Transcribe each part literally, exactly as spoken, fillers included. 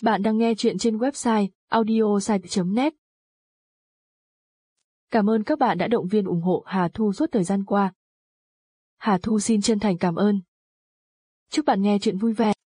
Bạn đang nghe chuyện trên website audiosite chấm net. Cảm ơn các bạn đã động viên ủng hộ Hà Thu suốt thời gian qua. Hà Thu xin chân thành cảm ơn. Chúc bạn nghe chuyện vui vẻ.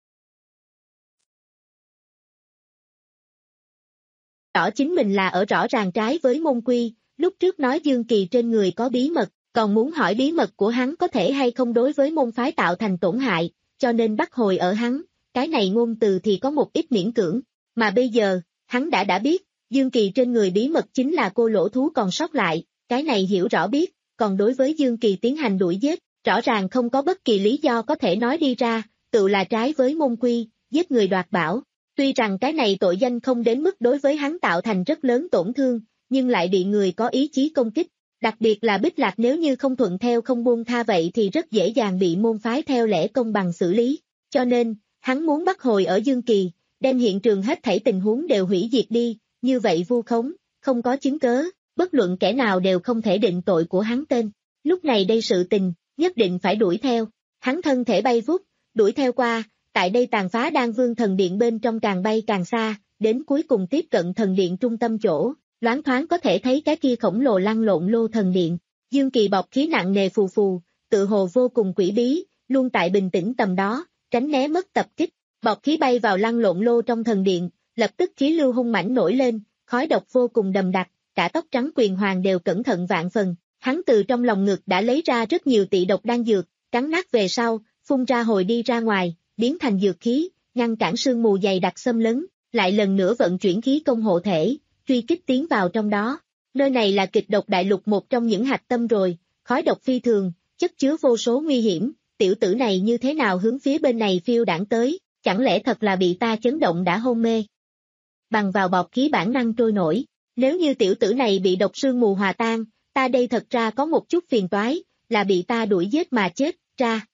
Rõ chính mình là ở rõ ràng trái với môn quy, lúc trước nói Dương Kỳ trên người có bí mật, còn muốn hỏi bí mật của hắn có thể hay không đối với môn phái tạo thành tổn hại, cho nên bắt hồi ở hắn, cái này ngôn từ thì có một ít miễn cưỡng, mà bây giờ, hắn đã đã biết, Dương Kỳ trên người bí mật chính là cô lỗ thú còn sót lại, cái này hiểu rõ biết, còn đối với Dương Kỳ tiến hành đuổi giết, rõ ràng không có bất kỳ lý do có thể nói đi ra, tự là trái với môn quy, giết người đoạt bảo. Tuy rằng cái này tội danh không đến mức đối với hắn tạo thành rất lớn tổn thương, nhưng lại bị người có ý chí công kích, đặc biệt là Bích Lạc nếu như không thuận theo không buông tha vậy thì rất dễ dàng bị môn phái theo lẽ công bằng xử lý, cho nên, hắn muốn bắt hồi ở Dương Kỳ, đem hiện trường hết thảy tình huống đều hủy diệt đi, như vậy vu khống, không có chứng cớ, bất luận kẻ nào đều không thể định tội của hắn tên, lúc này đây sự tình, nhất định phải đuổi theo, hắn thân thể bay vút, đuổi theo qua. Tại đây tàn phá Đan Vương thần điện bên trong càng bay càng xa, đến cuối cùng tiếp cận thần điện trung tâm chỗ, loáng thoáng có thể thấy cái kia khổng lồ lăn lộn lô thần điện. Dương Kỳ bọc khí nặng nề phù phù, tự hồ vô cùng quỷ bí, luôn tại bình tĩnh tầm đó, tránh né mất tập kích. Bọc khí bay vào lăn lộn lô trong thần điện, lập tức khí lưu hung mãnh nổi lên, khói độc vô cùng đậm đặc, cả tóc trắng Quyền Hoàng đều cẩn thận vạn phần. Hắn từ trong lòng ngực đã lấy ra rất nhiều tị độc đan dược, cắn nát về sau, phun ra hồi đi ra ngoài. Biến thành dược khí, ngăn cản sương mù dày đặc xâm lấn, lại lần nữa vận chuyển khí công hộ thể, truy kích tiến vào trong đó. Nơi này là kịch độc đại lục một trong những hạch tâm rồi, khói độc phi thường, chất chứa vô số nguy hiểm, tiểu tử này như thế nào hướng phía bên này phiêu đảng tới, chẳng lẽ thật là bị ta chấn động đã hôn mê. Bằng vào bọc khí bản năng trôi nổi, nếu như tiểu tử này bị độc sương mù hòa tan, ta đây thật ra có một chút phiền toái, là bị ta đuổi giết mà chết, ra.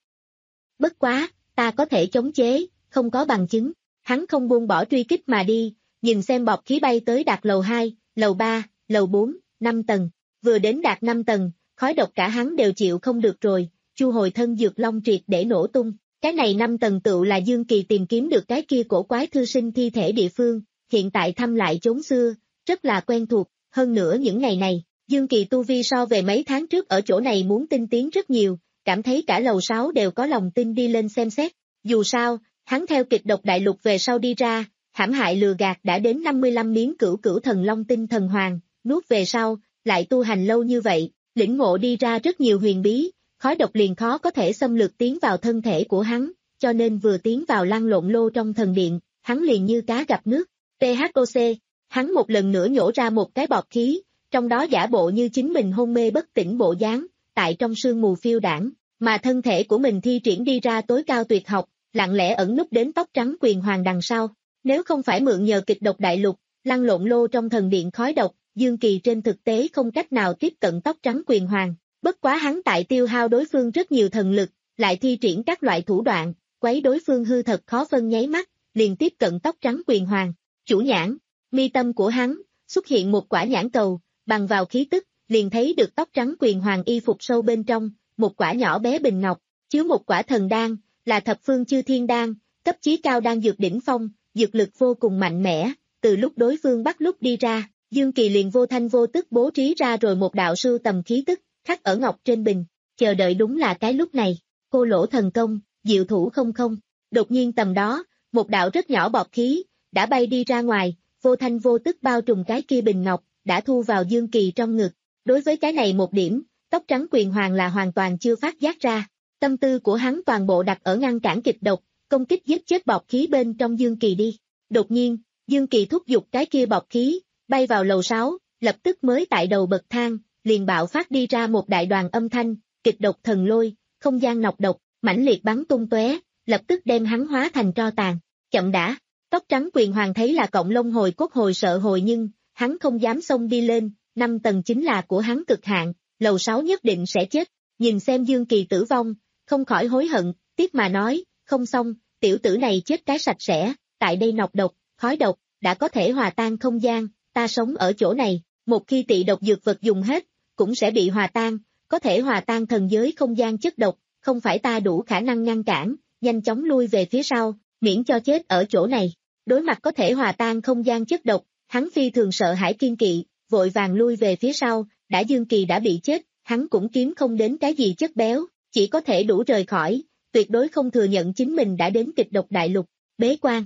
Bất quá. Ta có thể chống chế, không có bằng chứng, hắn không buông bỏ truy kích mà đi, nhìn xem bọt khí bay tới đạt lầu hai, lầu ba, lầu bốn, năm tầng, vừa đến đạt năm tầng, khói độc cả hắn đều chịu không được rồi, chu hồi thân dược long triệt để nổ tung, cái này năm tầng tựu là Dương Kỳ tìm kiếm được cái kia cổ quái thư sinh thi thể địa phương, hiện tại thăm lại chốn xưa, rất là quen thuộc, hơn nữa những ngày này, Dương Kỳ tu vi so về mấy tháng trước ở chỗ này muốn tinh tiến rất nhiều. Cảm thấy cả lầu sáu đều có lòng tin đi lên xem xét, dù sao, hắn theo kịch độc đại lục về sau đi ra, hãm hại lừa gạt đã đến năm mươi lăm miếng cửu cửu thần long tinh thần hoàng, nuốt về sau, lại tu hành lâu như vậy, lĩnh ngộ đi ra rất nhiều huyền bí, khói độc liền khó có thể xâm lược tiến vào thân thể của hắn, cho nên vừa tiến vào lăn lộn lô trong thần điện, hắn liền như cá gặp nước, tê hát ô xê, hắn một lần nữa nhổ ra một cái bọt khí, trong đó giả bộ như chính mình hôn mê bất tỉnh bộ dáng, tại trong sương mù phiêu đảng. Mà thân thể của mình thi triển đi ra tối cao tuyệt học, lặng lẽ ẩn núp đến tóc trắng Quyền Hoàng đằng sau. Nếu không phải mượn nhờ kịch độc đại lục, lăn lộn lô trong thần điện khói độc, Dương Kỳ trên thực tế không cách nào tiếp cận tóc trắng Quyền Hoàng. Bất quá hắn tại tiêu hao đối phương rất nhiều thần lực, lại thi triển các loại thủ đoạn, quấy đối phương hư thật khó phân nháy mắt, liền tiếp cận tóc trắng Quyền Hoàng. Chủ nhãn, mi tâm của hắn, xuất hiện một quả nhãn cầu, bằng vào khí tức, liền thấy được tóc trắng Quyền Hoàng y phục sâu bên trong. Một quả nhỏ bé bình ngọc, chứa một quả thần đan, là thập phương chư thiên đan, cấp chí cao đan dược đỉnh phong, dược lực vô cùng mạnh mẽ, từ lúc đối phương bắt lúc đi ra, Dương Kỳ liền vô thanh vô tức bố trí ra rồi một đạo sưu tầm khí tức, khắc ở ngọc trên bình, chờ đợi đúng là cái lúc này, cô lỗ thần công, diệu thủ không không, đột nhiên tầm đó, một đạo rất nhỏ bọt khí, đã bay đi ra ngoài, vô thanh vô tức bao trùm cái kia bình ngọc, đã thu vào Dương Kỳ trong ngực, đối với cái này một điểm, tóc trắng Quyền Hoàng là hoàn toàn chưa phát giác ra, tâm tư của hắn toàn bộ đặt ở ngăn cản kịch độc, công kích giết chết bọt khí bên trong Dương Kỳ đi. Đột nhiên, Dương Kỳ thúc giục cái kia bọt khí, bay vào lầu sáu, lập tức mới tại đầu bậc thang, liền bạo phát đi ra một đại đoàn âm thanh, kịch độc thần lôi, không gian nọc độc, mãnh liệt bắn tung tóe, lập tức đem hắn hóa thành tro tàn. Chậm đã, tóc trắng Quyền Hoàng thấy là cọng lông hồi cốt hồi sợ hồi nhưng, hắn không dám xông đi lên, năm tầng chính là của hắn cực hạn. Lầu sáu nhất định sẽ chết, nhìn xem Dương Kỳ tử vong, không khỏi hối hận, tiếc mà nói, không xong, tiểu tử này chết cái sạch sẽ, tại đây nọc độc, khói độc, đã có thể hòa tan không gian, ta sống ở chỗ này, một khi tị độc dược vật dùng hết, cũng sẽ bị hòa tan, có thể hòa tan thần giới không gian chất độc, không phải ta đủ khả năng ngăn cản, nhanh chóng lui về phía sau, miễn cho chết ở chỗ này. Đối mặt có thể hòa tan không gian chất độc, hắn phi thường sợ hãi kiên kỵ, vội vàng lui về phía sau, đã Dương Kỳ đã bị chết, hắn cũng kiếm không đến cái gì chất béo, chỉ có thể đủ rời khỏi, tuyệt đối không thừa nhận chính mình đã đến kịch độc đại lục, bế quan.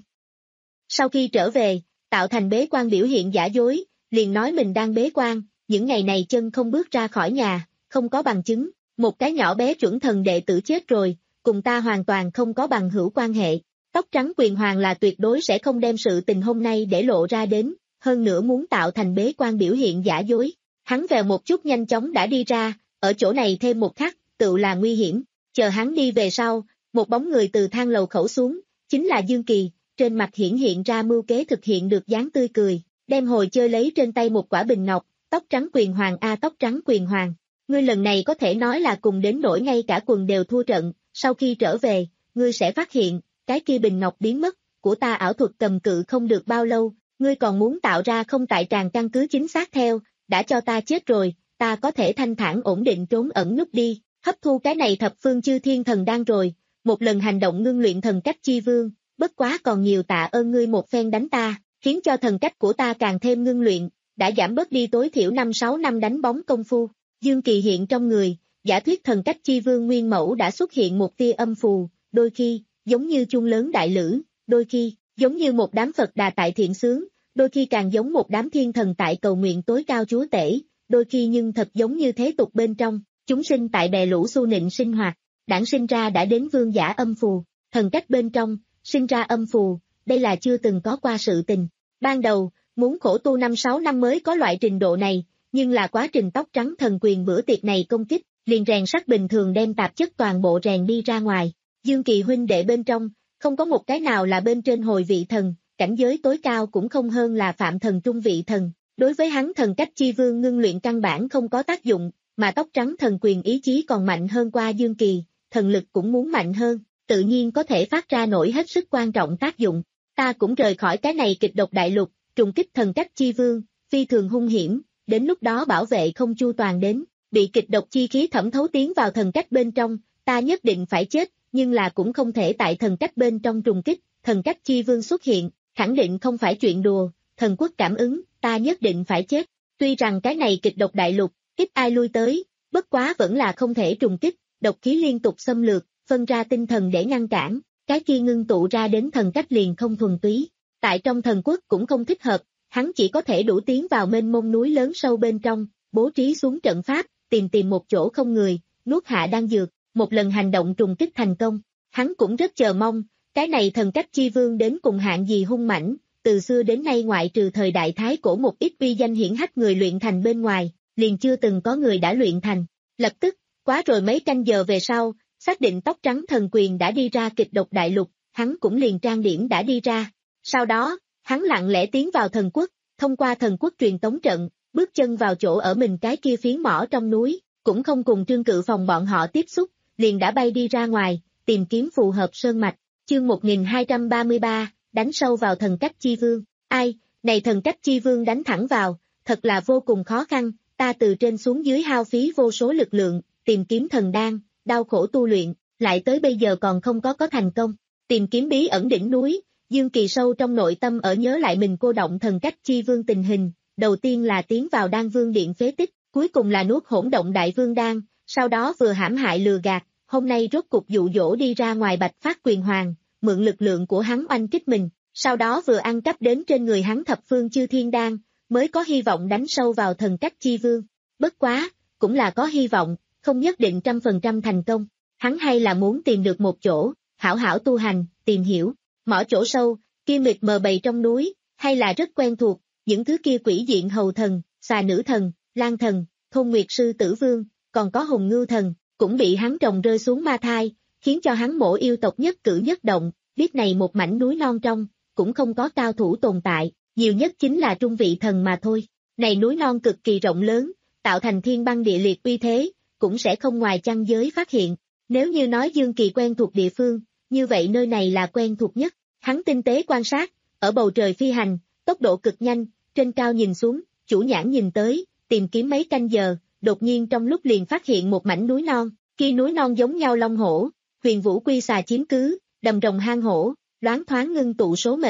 Sau khi trở về, tạo thành bế quan biểu hiện giả dối, liền nói mình đang bế quan, những ngày này chân không bước ra khỏi nhà, không có bằng chứng, một cái nhỏ bé chuẩn thần đệ tử chết rồi, cùng ta hoàn toàn không có bằng hữu quan hệ. Tóc trắng quyền hoàng là tuyệt đối sẽ không đem sự tình hôm nay để lộ ra đến, hơn nữa muốn tạo thành bế quan biểu hiện giả dối. Hắn vèo một chút nhanh chóng đã đi ra, ở chỗ này thêm một khắc, tự là nguy hiểm. Chờ hắn đi về sau, một bóng người từ thang lầu khẩu xuống, chính là Dương Kỳ, trên mặt hiển hiện ra mưu kế thực hiện được dáng tươi cười, đem hồi chơi lấy trên tay một quả bình ngọc, tóc trắng quyền hoàng a tóc trắng quyền hoàng. Ngươi lần này có thể nói là cùng đến nỗi ngay cả quần đều thua trận, sau khi trở về, ngươi sẽ phát hiện, cái kia bình ngọc biến mất, của ta ảo thuật cầm cự không được bao lâu, ngươi còn muốn tạo ra không tại tràng căn cứ chính xác theo, đã cho ta chết rồi, ta có thể thanh thản ổn định trốn ẩn núp đi, hấp thu cái này thập phương chư thiên thần đan rồi, một lần hành động ngưng luyện thần cách chi vương, bất quá còn nhiều tạ ơn ngươi một phen đánh ta, khiến cho thần cách của ta càng thêm ngưng luyện, đã giảm bớt đi tối thiểu năm sáu năm đánh bóng công phu. Dương Kỳ hiện trong người, giả thuyết thần cách chi vương nguyên mẫu đã xuất hiện một tia âm phù, đôi khi, giống như chuông lớn đại lữ, đôi khi, giống như một đám Phật đà tại thiện xướng, đôi khi càng giống một đám thiên thần tại cầu nguyện tối cao chúa tể, đôi khi nhưng thật giống như thế tục bên trong, chúng sinh tại bè lũ xu nịnh sinh hoạt, đản sinh ra đã đến vương giả âm phù, thần cách bên trong, sinh ra âm phù, đây là chưa từng có qua sự tình. Ban đầu, muốn khổ tu năm sáu năm mới có loại trình độ này, nhưng là quá trình tóc trắng thần quyền bữa tiệc này công kích, liền rèn sắt bình thường đem tạp chất toàn bộ rèn đi ra ngoài. Dương Kỳ huynh đệ bên trong, không có một cái nào là bên trên hồi vị thần, cảnh giới tối cao cũng không hơn là phạm thần trung vị thần. Đối với hắn thần cách chi vương ngưng luyện căn bản không có tác dụng, mà tóc trắng thần quyền ý chí còn mạnh hơn qua Dương Kỳ, thần lực cũng muốn mạnh hơn, tự nhiên có thể phát ra nổi hết sức quan trọng tác dụng. Ta cũng rời khỏi cái này kịch độc đại lục, trùng kích thần cách chi vương, phi thường hung hiểm, đến lúc đó bảo vệ không chu toàn đến, bị kịch độc chi khí thẩm thấu tiến vào thần cách bên trong, ta nhất định phải chết, nhưng là cũng không thể tại thần cách bên trong trùng kích, thần cách chi vương xuất hiện, khẳng định không phải chuyện đùa, thần quốc cảm ứng, ta nhất định phải chết. Tuy rằng cái này kịch độc đại lục, ít ai lui tới, bất quá vẫn là không thể trùng kích, độc khí liên tục xâm lược, phân ra tinh thần để ngăn cản, cái kia ngưng tụ ra đến thần cách liền không thuần túy, tại trong thần quốc cũng không thích hợp, hắn chỉ có thể đủ tiến vào mênh mông núi lớn sâu bên trong, bố trí xuống trận pháp, tìm tìm một chỗ không người, nuốt hạ đan dược, một lần hành động trùng kích thành công, hắn cũng rất chờ mong, cái này thần cách chi vương đến cùng hạng gì hung mãnh, từ xưa đến nay ngoại trừ thời đại thái cổ một ít uy danh hiển hách người luyện thành bên ngoài, liền chưa từng có người đã luyện thành. Lập tức, quá rồi mấy canh giờ về sau, xác định tóc trắng thần quyền đã đi ra kịch độc đại lục, hắn cũng liền trang điểm đã đi ra. Sau đó, hắn lặng lẽ tiến vào thần quốc, thông qua thần quốc truyền tống trận, bước chân vào chỗ ở mình cái kia phiến mỏ trong núi, cũng không cùng Trương Cự Phòng bọn họ tiếp xúc, liền đã bay đi ra ngoài, tìm kiếm phù hợp sơn mạch. Chương một nghìn hai trăm ba mươi ba, đánh sâu vào thần cách chi vương. Ai, này thần cách chi vương đánh thẳng vào, thật là vô cùng khó khăn, ta từ trên xuống dưới hao phí vô số lực lượng, tìm kiếm thần đan, đau khổ tu luyện, lại tới bây giờ còn không có có thành công. Tìm kiếm bí ẩn đỉnh núi, Dương Kỳ sâu trong nội tâm ở nhớ lại mình cô động thần cách chi vương tình hình, đầu tiên là tiến vào đan vương điện phế tích, cuối cùng là nuốt hỗn động đại vương đan, sau đó vừa hãm hại lừa gạt, hôm nay rốt cục dụ dỗ đi ra ngoài Bạch Phát quyền hoàng, mượn lực lượng của hắn oanh kích mình, sau đó vừa ăn cắp đến trên người hắn thập phương chư thiên đan, mới có hy vọng đánh sâu vào thần cách chi vương. Bất quá, cũng là có hy vọng, không nhất định trăm phần trăm thành công, hắn hay là muốn tìm được một chỗ, hảo hảo tu hành, tìm hiểu, mỏ chỗ sâu, kia mịt mờ bầy trong núi, hay là rất quen thuộc, những thứ kia quỷ diện hầu thần, xà nữ thần, lang thần, thôn nguyệt sư tử vương, còn có hùng ngưu thần, cũng bị hắn trồng rơi xuống ma thai, khiến cho hắn mộ yêu tộc nhất cử nhất động, biết này một mảnh núi non trong, cũng không có cao thủ tồn tại, nhiều nhất chính là trung vị thần mà thôi. Này núi non cực kỳ rộng lớn, tạo thành thiên băng địa liệt uy thế, cũng sẽ không ngoài chăng giới phát hiện. Nếu như nói Dương Kỳ quen thuộc địa phương, như vậy nơi này là quen thuộc nhất. Hắn tinh tế quan sát, ở bầu trời phi hành, tốc độ cực nhanh, trên cao nhìn xuống, chủ nhãn nhìn tới, tìm kiếm mấy canh giờ, đột nhiên trong lúc liền phát hiện một mảnh núi non, kia núi non giống nhau long hổ, huyền vũ quy xà chiếm cứ, đầm rồng hang hổ, loáng thoáng ngưng tụ số mệnh,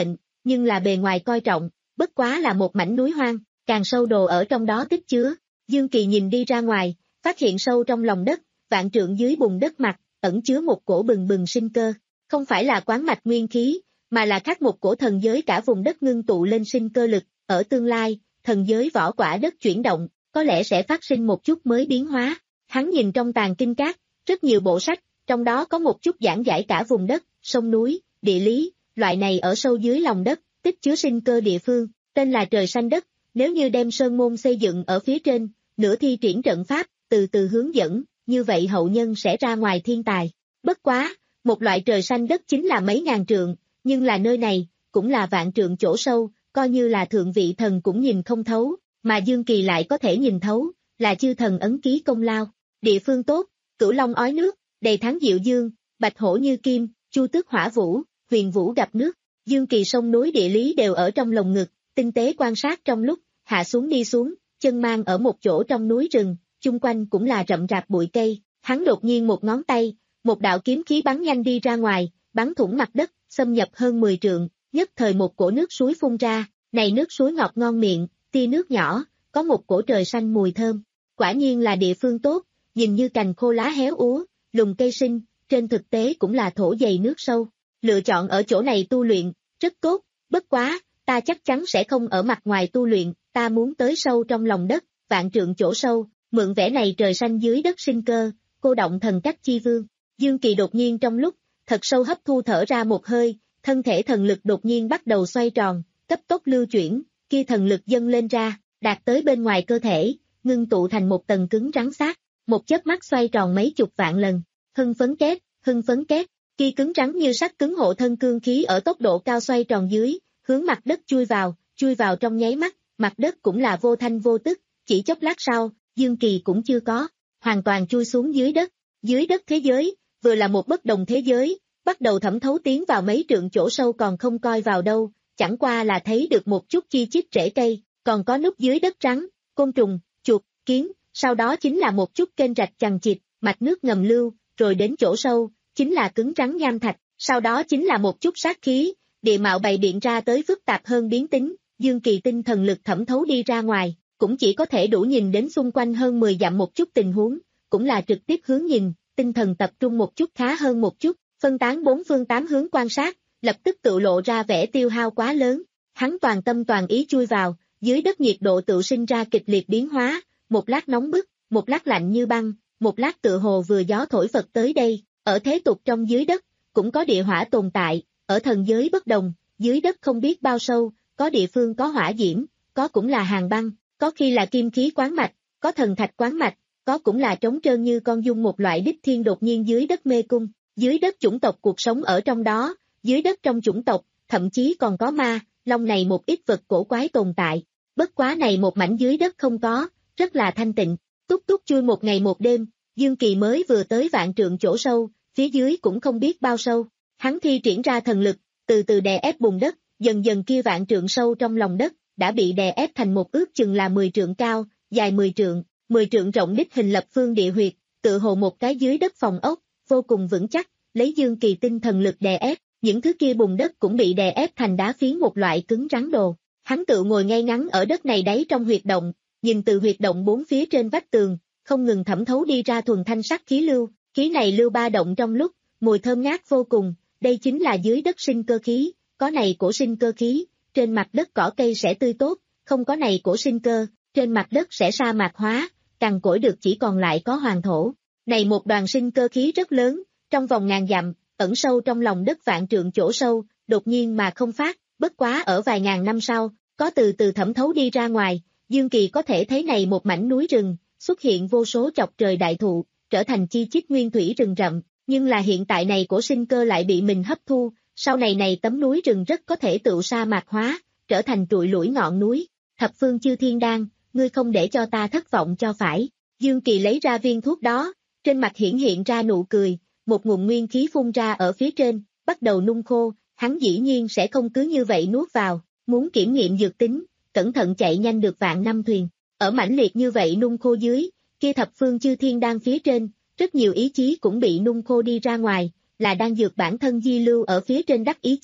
nhưng là bề ngoài coi trọng, bất quá là một mảnh núi hoang, càng sâu đồ ở trong đó tích chứa. Dương Kỳ nhìn đi ra ngoài, phát hiện sâu trong lòng đất, vạn trượng dưới bùn đất mặt, ẩn chứa một cổ bừng bừng sinh cơ, không phải là quán mạch nguyên khí, mà là khắc một cổ thần giới cả vùng đất ngưng tụ lên sinh cơ lực, ở tương lai, thần giới võ quả đất chuyển động, có lẽ sẽ phát sinh một chút mới biến hóa. Hắn nhìn trong tàng kinh các, rất nhiều bộ sách, trong đó có một chút giảng giải cả vùng đất, sông núi, địa lý, loại này ở sâu dưới lòng đất, tích chứa sinh cơ địa phương, tên là trời xanh đất, nếu như đem sơn môn xây dựng ở phía trên, nửa thi triển trận pháp, từ từ hướng dẫn, như vậy hậu nhân sẽ ra ngoài thiên tài. Bất quá, một loại trời xanh đất chính là mấy ngàn trượng, nhưng là nơi này, cũng là vạn trượng chỗ sâu, coi như là thượng vị thần cũng nhìn không thấu, mà Dương Kỳ lại có thể nhìn thấu, là chư thần ấn ký công lao. Địa phương tốt, cửu long ói nước, đầy tháng diệu dương, bạch hổ như kim, chu tước hỏa vũ, huyền vũ gặp nước. Dương Kỳ sông núi địa lý đều ở trong lồng ngực, tinh tế quan sát trong lúc, hạ xuống đi xuống, chân mang ở một chỗ trong núi rừng, chung quanh cũng là rậm rạp bụi cây, hắn đột nhiên một ngón tay, một đạo kiếm khí bắn nhanh đi ra ngoài, bắn thủng mặt đất, xâm nhập hơn mười trượng, nhất thời một cổ nước suối phun ra, này nước suối ngọt ngon miệng, tia nước nhỏ, có một cổ trời xanh mùi thơm, quả nhiên là địa phương tốt, nhìn như cành khô lá héo úa, lùm cây sinh, trên thực tế cũng là thổ dày nước sâu, lựa chọn ở chỗ này tu luyện, rất tốt, bất quá, ta chắc chắn sẽ không ở mặt ngoài tu luyện, ta muốn tới sâu trong lòng đất, vạn trượng chỗ sâu, mượn vẻ này trời xanh dưới đất sinh cơ, cô động thần cách chi vương. Dương Kỳ đột nhiên trong lúc, thật sâu hấp thu thở ra một hơi, thân thể thần lực đột nhiên bắt đầu xoay tròn, cấp tốc lưu chuyển, kia thần lực dâng lên ra, đạt tới bên ngoài cơ thể, ngưng tụ thành một tầng cứng rắn xác, một chớp mắt xoay tròn mấy chục vạn lần, hưng phấn két, hưng phấn két, kia cứng rắn như sắt cứng hộ thân cương khí ở tốc độ cao xoay tròn dưới, hướng mặt đất chui vào, chui vào trong nháy mắt, mặt đất cũng là vô thanh vô tức, chỉ chốc lát sau, Dương Kỳ cũng chưa có, hoàn toàn chui xuống dưới đất, dưới đất thế giới, vừa là một bất đồng thế giới, bắt đầu thẩm thấu tiến vào mấy trượng chỗ sâu còn không coi vào đâu, chẳng qua là thấy được một chút chi chít rễ cây, còn có núp dưới đất trắng, côn trùng, chuột, kiến, sau đó chính là một chút kênh rạch chằng chịt, mạch nước ngầm lưu, rồi đến chỗ sâu, chính là cứng rắn nham thạch, sau đó chính là một chút sát khí, địa mạo bày biện ra tới phức tạp hơn biến tính, Dương Kỳ tinh thần lực thẩm thấu đi ra ngoài, cũng chỉ có thể đủ nhìn đến xung quanh hơn mười dặm một chút tình huống, cũng là trực tiếp hướng nhìn, tinh thần tập trung một chút khá hơn một chút, phân tán bốn phương tám hướng quan sát, lập tức tự lộ ra vẻ tiêu hao quá lớn, hắn toàn tâm toàn ý chui vào, dưới đất nhiệt độ tự sinh ra kịch liệt biến hóa, một lát nóng bức, một lát lạnh như băng, một lát tựa hồ vừa gió thổi phật tới đây, ở thế tục trong dưới đất, cũng có địa hỏa tồn tại, ở thần giới bất đồng, dưới đất không biết bao sâu, có địa phương có hỏa diễm, có cũng là hàng băng, có khi là kim khí quán mạch, có thần thạch quán mạch, có cũng là trống trơn như con dung một loại đích thiên đột nhiên dưới đất mê cung, dưới đất chủng tộc cuộc sống ở trong đó, dưới đất trong chủng tộc, thậm chí còn có ma, long này một ít vật cổ quái tồn tại, bất quá này một mảnh dưới đất không có, rất là thanh tịnh, túc túc chui một ngày một đêm, Dương Kỳ mới vừa tới vạn trượng chỗ sâu, phía dưới cũng không biết bao sâu, hắn thi triển ra thần lực, từ từ đè ép bùn đất, dần dần kia vạn trượng sâu trong lòng đất, đã bị đè ép thành một ước chừng là mười trượng cao, dài mười trượng, mười trượng rộng đích hình lập phương địa huyệt, tự hồ một cái dưới đất phòng ốc, vô cùng vững chắc, lấy Dương Kỳ tinh thần lực đè ép, những thứ kia bùn đất cũng bị đè ép thành đá phiến một loại cứng rắn đồ. Hắn tự ngồi ngay ngắn ở đất này đáy trong huyệt động, nhìn từ huyệt động bốn phía trên vách tường, không ngừng thẩm thấu đi ra thuần thanh sắc khí lưu, khí này lưu ba động trong lúc, mùi thơm ngát vô cùng, đây chính là dưới đất sinh cơ khí, có này cổ sinh cơ khí, trên mặt đất cỏ cây sẽ tươi tốt, không có này cổ sinh cơ, trên mặt đất sẽ sa mạc hóa, cằn cỗi được chỉ còn lại có hoàng thổ. Này một đoàn sinh cơ khí rất lớn, trong vòng ngàn dặm, ẩn sâu trong lòng đất vạn trượng chỗ sâu, đột nhiên mà không phát, bất quá ở vài ngàn năm sau, có từ từ thẩm thấu đi ra ngoài, Dương Kỳ có thể thấy này một mảnh núi rừng, xuất hiện vô số chọc trời đại thụ, trở thành chi chít nguyên thủy rừng rậm, nhưng là hiện tại này cổ sinh cơ lại bị mình hấp thu, sau này này tấm núi rừng rất có thể tự sa mạc hóa, trở thành trụi lủi ngọn núi. Thập phương chư thiên đan, ngươi không để cho ta thất vọng cho phải. Dương Kỳ lấy ra viên thuốc đó, trên mặt hiển hiện ra nụ cười, một nguồn nguyên khí phun ra ở phía trên, bắt đầu nung khô, hắn dĩ nhiên sẽ không cứ như vậy nuốt vào, muốn kiểm nghiệm dược tính, cẩn thận chạy nhanh được vạn năm thuyền. Ở mãnh liệt như vậy nung khô dưới, kia thập phương chư thiên đan phía trên, rất nhiều ý chí cũng bị nung khô đi ra ngoài, là đang dược bản thân di lưu ở phía trên đắc ý chí,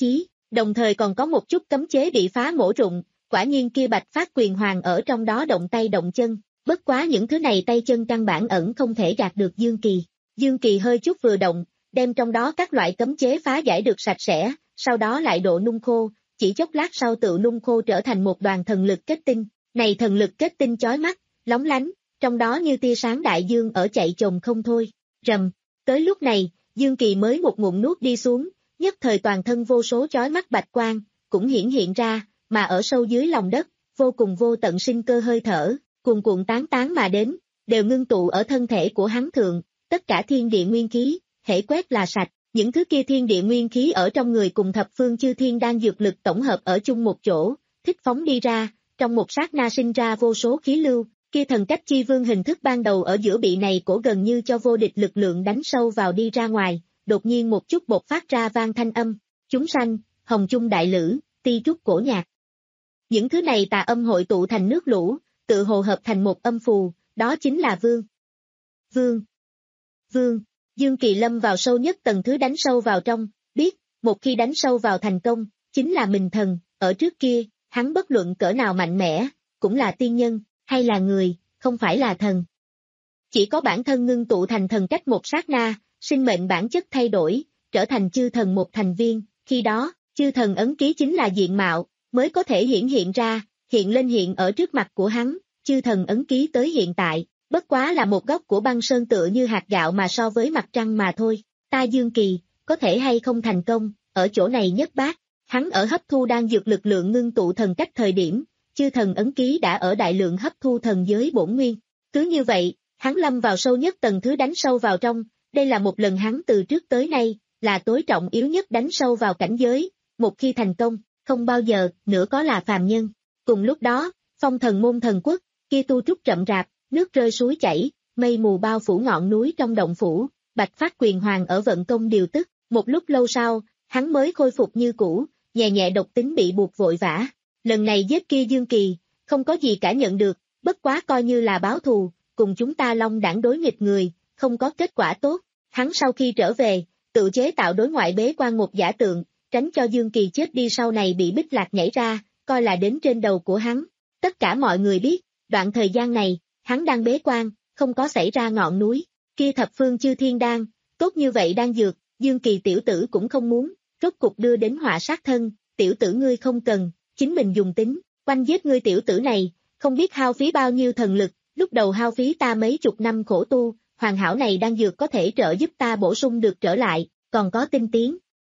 Đồng thời còn có một chút cấm chế bị phá mổ rụng, quả nhiên kia Bạch Phát Quyền Hoàng ở trong đó động tay động chân, bất quá những thứ này tay chân căn bản ẩn không thể gạt được Dương Kỳ. Dương Kỳ hơi chút vừa động, đem trong đó các loại cấm chế phá giải được sạch sẽ, sau đó lại độ nung khô, chỉ chốc lát sau tự nung khô trở thành một đoàn thần lực kết tinh, này thần lực kết tinh chói mắt, lóng lánh, trong đó như tia sáng đại dương ở chạy chồm không thôi, rầm, tới lúc này, Dương Kỳ mới một ngụm nuốt đi xuống, nhất thời toàn thân vô số chói mắt bạch quang, cũng hiển hiện ra, mà ở sâu dưới lòng đất, vô cùng vô tận sinh cơ hơi thở, cuồn cuộn tán tán mà đến, đều ngưng tụ ở thân thể của hắn thượng, tất cả thiên địa nguyên khí, hễ quét là sạch, những thứ kia thiên địa nguyên khí ở trong người cùng thập phương chư thiên đang dược lực tổng hợp ở chung một chỗ, thích phóng đi ra, trong một sát na sinh ra vô số khí lưu, kia thần cách chi vương hình thức ban đầu ở giữa bị này cổ gần như cho vô địch lực lượng đánh sâu vào đi ra ngoài, đột nhiên một chút bột phát ra vang thanh âm, chúng sanh, hồng chung đại lữ, ti trúc cổ nhạc. Những thứ này tà âm hội tụ thành nước lũ, tự hồ hợp thành một âm phù, đó chính là vương. Vương. Vương. Dương Kỳ lâm vào sâu nhất tầng thứ đánh sâu vào trong, biết, một khi đánh sâu vào thành công, chính là mình thần, ở trước kia, hắn bất luận cỡ nào mạnh mẽ, cũng là tiên nhân, hay là người, không phải là thần. Chỉ có bản thân ngưng tụ thành thần cách một sát na, sinh mệnh bản chất thay đổi, trở thành chư thần một thành viên, khi đó, chư thần ấn ký chính là diện mạo, mới có thể hiển hiện ra, hiện lên hiện ở trước mặt của hắn, chư thần ấn ký tới hiện tại, bất quá là một góc của băng sơn tựa như hạt gạo mà so với mặt trăng mà thôi, ta Dương Kỳ, có thể hay không thành công, ở chỗ này nhất bác, hắn ở hấp thu đang dược lực lượng ngưng tụ thần cách thời điểm, chư thần ấn ký đã ở đại lượng hấp thu thần giới bổn nguyên, cứ như vậy, hắn lâm vào sâu nhất tầng thứ đánh sâu vào trong, đây là một lần hắn từ trước tới nay, là tối trọng yếu nhất đánh sâu vào cảnh giới, một khi thành công, không bao giờ nữa có là phàm nhân. Cùng lúc đó, phong thần môn thần quốc, kia tu trúc rậm rạp, nước rơi suối chảy, mây mù bao phủ ngọn núi trong động phủ, Bạch Phát Quyền Hoàng ở vận công điều tức, một lúc lâu sau, hắn mới khôi phục như cũ, nhẹ nhẹ độc tính bị buộc vội vã. Lần này giết kia Dương Kỳ, không có gì cả nhận được, bất quá coi như là báo thù, cùng chúng ta long đảng đối nghịch người, không có kết quả tốt. Hắn sau khi trở về, tự chế tạo đối ngoại bế quan một giả tượng, tránh cho Dương Kỳ chết đi sau này bị Bích Lạc nhảy ra, coi là đến trên đầu của hắn. Tất cả mọi người biết, đoạn thời gian này, hắn đang bế quan, không có xảy ra ngọn núi, kia thập phương chư thiên đan, tốt như vậy đang dược, Dương Kỳ tiểu tử cũng không muốn, rốt cục đưa đến họa sát thân, tiểu tử ngươi không cần, chính mình dùng tính, quanh giết ngươi tiểu tử này, không biết hao phí bao nhiêu thần lực, lúc đầu hao phí ta mấy chục năm khổ tu, hoàn hảo này đang dược có thể trợ giúp ta bổ sung được trở lại, còn có tinh tiến.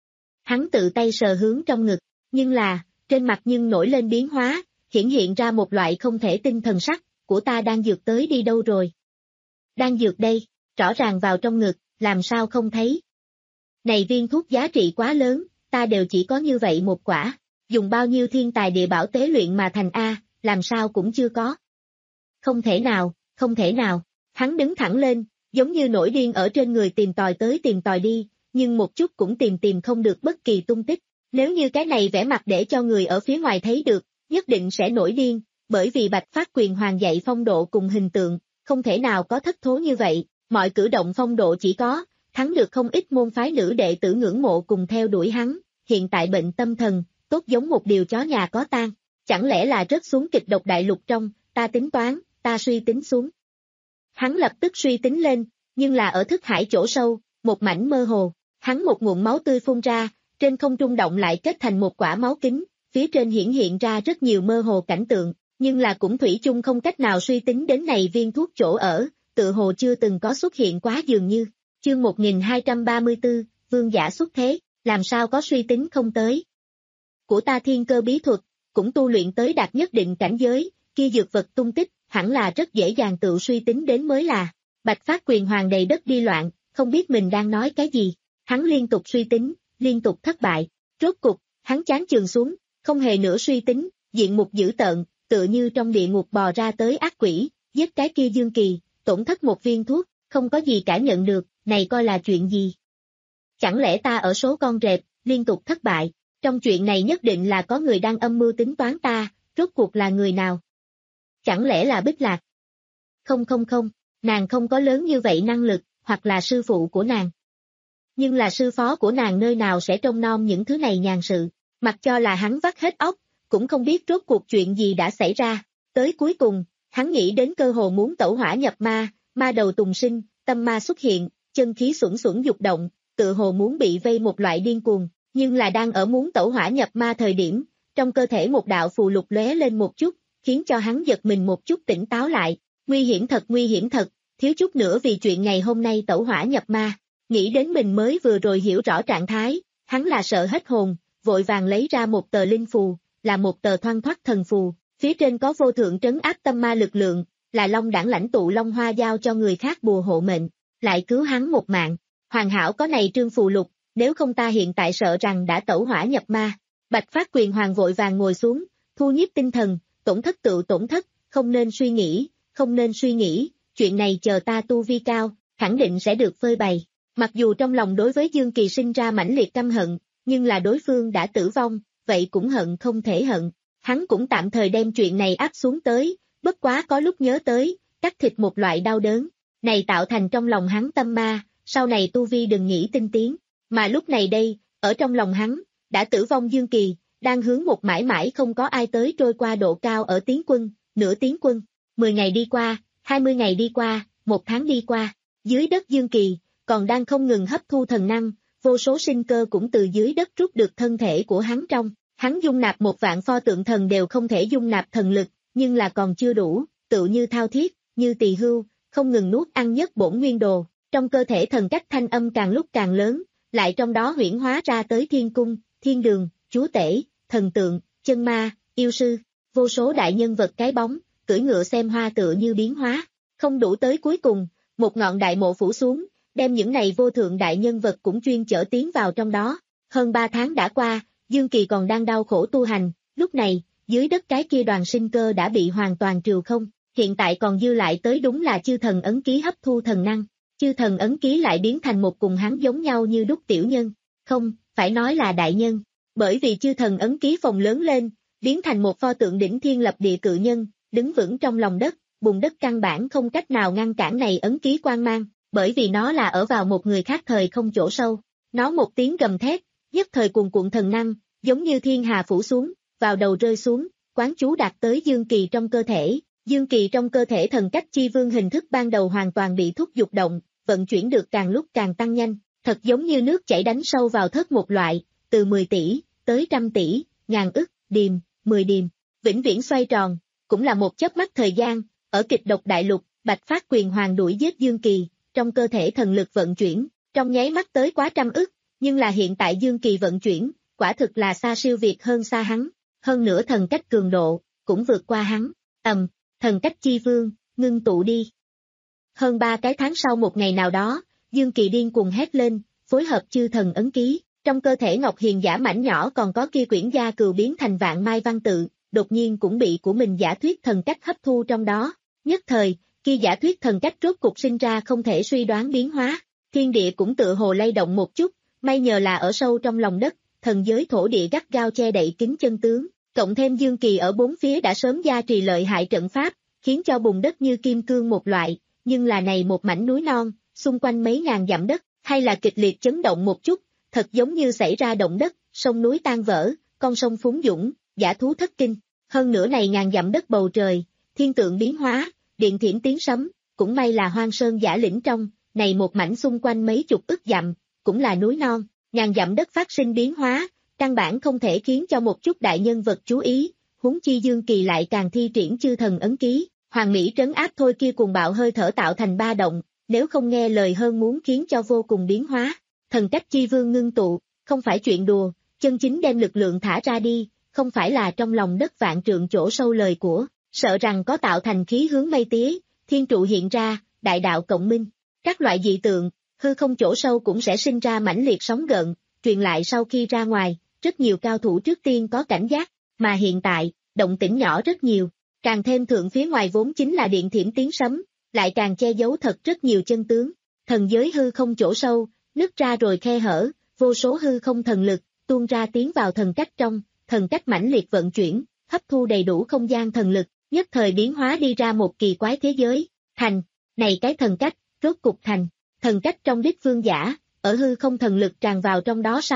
Hắn tự tay sờ hướng trong ngực, nhưng là, trên mặt nhưng nổi lên biến hóa, hiển hiện ra một loại không thể tin thần sắc, của ta đang dược tới đi đâu rồi. Đang dược đây, rõ ràng vào trong ngực, làm sao không thấy. Này viên thuốc giá trị quá lớn, ta đều chỉ có như vậy một quả, dùng bao nhiêu thiên tài địa bảo tế luyện mà thành A, làm sao cũng chưa có. Không thể nào, không thể nào, hắn đứng thẳng lên, giống như nổi điên ở trên người tìm tòi tới tìm tòi đi, nhưng một chút cũng tìm tìm không được bất kỳ tung tích. Nếu như cái này vẽ mặt để cho người ở phía ngoài thấy được, nhất định sẽ nổi điên, bởi vì Bạch Phát Quyền Hoàng dạy phong độ cùng hình tượng, không thể nào có thất thố như vậy, mọi cử động phong độ chỉ có, thắng được không ít môn phái nữ đệ tử ngưỡng mộ cùng theo đuổi hắn, hiện tại bệnh tâm thần, tốt giống một điều chó nhà có tang, chẳng lẽ là rớt xuống kịch độc đại lục trong, ta tính toán, ta suy tính xuống. Hắn lập tức suy tính lên, nhưng là ở thức hải chỗ sâu, một mảnh mơ hồ, hắn một nguồn máu tươi phun ra, trên không trung động lại kết thành một quả máu kính, phía trên hiển hiện ra rất nhiều mơ hồ cảnh tượng, nhưng là cũng thủy chung không cách nào suy tính đến này viên thuốc chỗ ở, tự hồ chưa từng có xuất hiện quá dường như. Chương một nghìn hai trăm ba mươi tư, vương giả xuất thế, làm sao có suy tính không tới. Của ta thiên cơ bí thuật, cũng tu luyện tới đạt nhất định cảnh giới, kia dược vật tung tích, hẳn là rất dễ dàng tự suy tính đến mới là. Bạch Phát Quyền Hoàng đầy đất đi loạn, không biết mình đang nói cái gì, hắn liên tục suy tính, liên tục thất bại, rốt cục, hắn chán chường xuống, không hề nữa suy tính, diện mục dữ tợn, tựa như trong địa ngục bò ra tới ác quỷ, giết cái kia Dương Kỳ, tổn thất một viên thuốc, không có gì cả nhận được, này coi là chuyện gì? Chẳng lẽ ta ở số con rệp, liên tục thất bại, trong chuyện này nhất định là có người đang âm mưu tính toán ta, rốt cuộc là người nào? Chẳng lẽ là Bích Lạc? Không không không, nàng không có lớn như vậy năng lực, hoặc là sư phụ của nàng. Nhưng là sư phó của nàng nơi nào sẽ trông nom những thứ này nhàn sự, Mặc cho là hắn vắt hết óc, cũng không biết rốt cuộc chuyện gì đã xảy ra. Tới cuối cùng, hắn nghĩ đến cơ hồ muốn tẩu hỏa nhập ma, ma đầu tùng sinh, tâm ma xuất hiện, chân khí xuẩn xuẩn dục động, tự hồ muốn bị vây một loại điên cuồng, nhưng là đang ở muốn tẩu hỏa nhập ma thời điểm, trong cơ thể một đạo phù lục lóe lên một chút, khiến cho hắn giật mình một chút tỉnh táo lại, nguy hiểm thật nguy hiểm thật, thiếu chút nữa vì chuyện ngày hôm nay tẩu hỏa nhập ma, nghĩ đến mình mới vừa rồi hiểu rõ trạng thái, hắn là sợ hết hồn, vội vàng lấy ra một tờ linh phù, là một tờ thoăn thoắt thần phù, phía trên có vô thượng trấn áp tâm ma lực lượng, là Long Đảng lãnh tụ Long Hoa giao cho người khác bùa hộ mệnh, lại cứu hắn một mạng, hoàn hảo có này trương phù lục, nếu không ta hiện tại sợ rằng đã tẩu hỏa nhập ma. Bạch Phát Quyền Hoàng vội vàng ngồi xuống, thu nhiếp tinh thần, tổn thất tự tổn thất, không nên suy nghĩ, không nên suy nghĩ, chuyện này chờ ta tu vi cao, khẳng định sẽ được phơi bày. Mặc dù trong lòng đối với Dương Kỳ sinh ra mãnh liệt căm hận, nhưng là đối phương đã tử vong, vậy cũng hận không thể hận. Hắn cũng tạm thời đem chuyện này áp xuống tới, bất quá có lúc nhớ tới, cắt thịt một loại đau đớn, này tạo thành trong lòng hắn tâm ma, sau này tu vi đừng nghĩ tinh tiến. Mà lúc này đây, ở trong lòng hắn, đã tử vong Dương Kỳ, đang hướng một mãi mãi không có ai tới trôi qua độ cao ở tiến quân, nửa tiến quân. Mười ngày đi qua, hai mươi ngày đi qua, một tháng đi qua, dưới đất Dương Kỳ, còn đang không ngừng hấp thu thần năng, vô số sinh cơ cũng từ dưới đất rút được thân thể của hắn trong. Hắn dung nạp một vạn pho tượng thần đều không thể dung nạp thần lực, nhưng là còn chưa đủ, tự như thao thiết, như tỳ hưu, không ngừng nuốt ăn nhất bổn nguyên đồ, trong cơ thể thần cách thanh âm càng lúc càng lớn, lại trong đó huyễn hóa ra tới thiên cung, thiên đường, chúa tể, thần tượng, chân ma, yêu sư, vô số đại nhân vật cái bóng, cưỡi ngựa xem hoa tựa như biến hóa, không đủ tới cuối cùng, một ngọn đại mộ phủ xuống, đem những này vô thượng đại nhân vật cũng chuyên chở tiến vào trong đó, hơn ba tháng đã qua, Dương Kỳ còn đang đau khổ tu hành, lúc này, dưới đất cái kia đoàn sinh cơ đã bị hoàn toàn trừ không, hiện tại còn dư lại tới đúng là chư thần ấn ký hấp thu thần năng, chư thần ấn ký lại biến thành một cùng hắn giống nhau như đúc tiểu nhân, không, phải nói là đại nhân, bởi vì chư thần ấn ký phồng lớn lên, biến thành một pho tượng đỉnh thiên lập địa cự nhân, đứng vững trong lòng đất, bùn đất căn bản không cách nào ngăn cản này ấn ký quang mang, bởi vì nó là ở vào một người khác thời không chỗ sâu, nó một tiếng gầm thét, nhất thời cuồn cuộn thần năng, giống như thiên hà phủ xuống, vào đầu rơi xuống, quán chú đạt tới Dương Kỳ trong cơ thể. Dương Kỳ trong cơ thể thần cách chi vương hình thức ban đầu hoàn toàn bị thúc giục động, vận chuyển được càng lúc càng tăng nhanh, thật giống như nước chảy đánh sâu vào thớt một loại, từ mười tỷ, tới trăm tỷ, ngàn ức, điềm, mười điềm, vĩnh viễn xoay tròn, cũng là một chớp mắt thời gian, ở kịch độc đại lục, Bạch Phát Quyền Hoàng đuổi giết Dương Kỳ, trong cơ thể thần lực vận chuyển, trong nháy mắt tới quá trăm ức, nhưng là hiện tại Dương Kỳ vận chuyển, quả thực là xa siêu việt hơn xa hắn, hơn nữa thần cách cường độ, cũng vượt qua hắn, ầm, thần cách chi vương, ngưng tụ đi. Hơn ba cái tháng sau một ngày nào đó, Dương Kỳ điên cuồng hét lên, phối hợp chư thần ấn ký, trong cơ thể Ngọc Hiền giả mảnh nhỏ còn có kia quyển gia cừu biến thành vạn mai văn tự, đột nhiên cũng bị của mình giả thuyết thần cách hấp thu trong đó, nhất thời, kia giả thuyết thần cách rốt cục sinh ra không thể suy đoán biến hóa, thiên địa cũng tự hồ lay động một chút, may nhờ là ở sâu trong lòng đất, thần giới thổ địa gắt gao che đậy kín chân tướng, cộng thêm Dương Kỳ ở bốn phía đã sớm gia trì lợi hại trận pháp, khiến cho bùn đất như kim cương một loại, nhưng là này một mảnh núi non, xung quanh mấy ngàn dặm đất, hay là kịch liệt chấn động một chút, thật giống như xảy ra động đất, sông núi tan vỡ, con sông phúng dũng, giả thú thất kinh, hơn nữa này ngàn dặm đất bầu trời, thiên tượng biến hóa, điện thiểm tiếng sấm, cũng may là hoang sơn giả lĩnh trong, này một mảnh xung quanh mấy chục ức dặm, cũng là núi non, ngàn dặm đất phát sinh biến hóa, căn bản không thể khiến cho một chút đại nhân vật chú ý, huống chi Dương Kỳ lại càng thi triển chư thần ấn ký, hoàng mỹ trấn áp thôi kia cuồng bạo hơi thở tạo thành ba động, nếu không nghe lời hơn muốn khiến cho vô cùng biến hóa, thần cách chi vương ngưng tụ, không phải chuyện đùa, chân chính đem lực lượng thả ra đi, không phải là trong lòng đất vạn trượng chỗ sâu lời của, sợ rằng có tạo thành khí hướng mây tía, thiên trụ hiện ra, đại đạo cộng minh, các loại dị tượng, hư không chỗ sâu cũng sẽ sinh ra mãnh liệt sóng gợn, truyền lại sau khi ra ngoài, rất nhiều cao thủ trước tiên có cảnh giác, mà hiện tại, động tĩnh nhỏ rất nhiều, càng thêm thượng phía ngoài vốn chính là điện thiểm tiếng sấm, lại càng che giấu thật rất nhiều chân tướng, thần giới hư không chỗ sâu, nứt ra rồi khe hở, vô số hư không thần lực, tuôn ra tiến vào thần cách trong, thần cách mãnh liệt vận chuyển, hấp thu đầy đủ không gian thần lực, nhất thời biến hóa đi ra một kỳ quái thế giới, thành, này cái thần cách, rốt cục thành, thần cách trong đích vương giả, ở hư không thần lực tràn vào trong đó sau,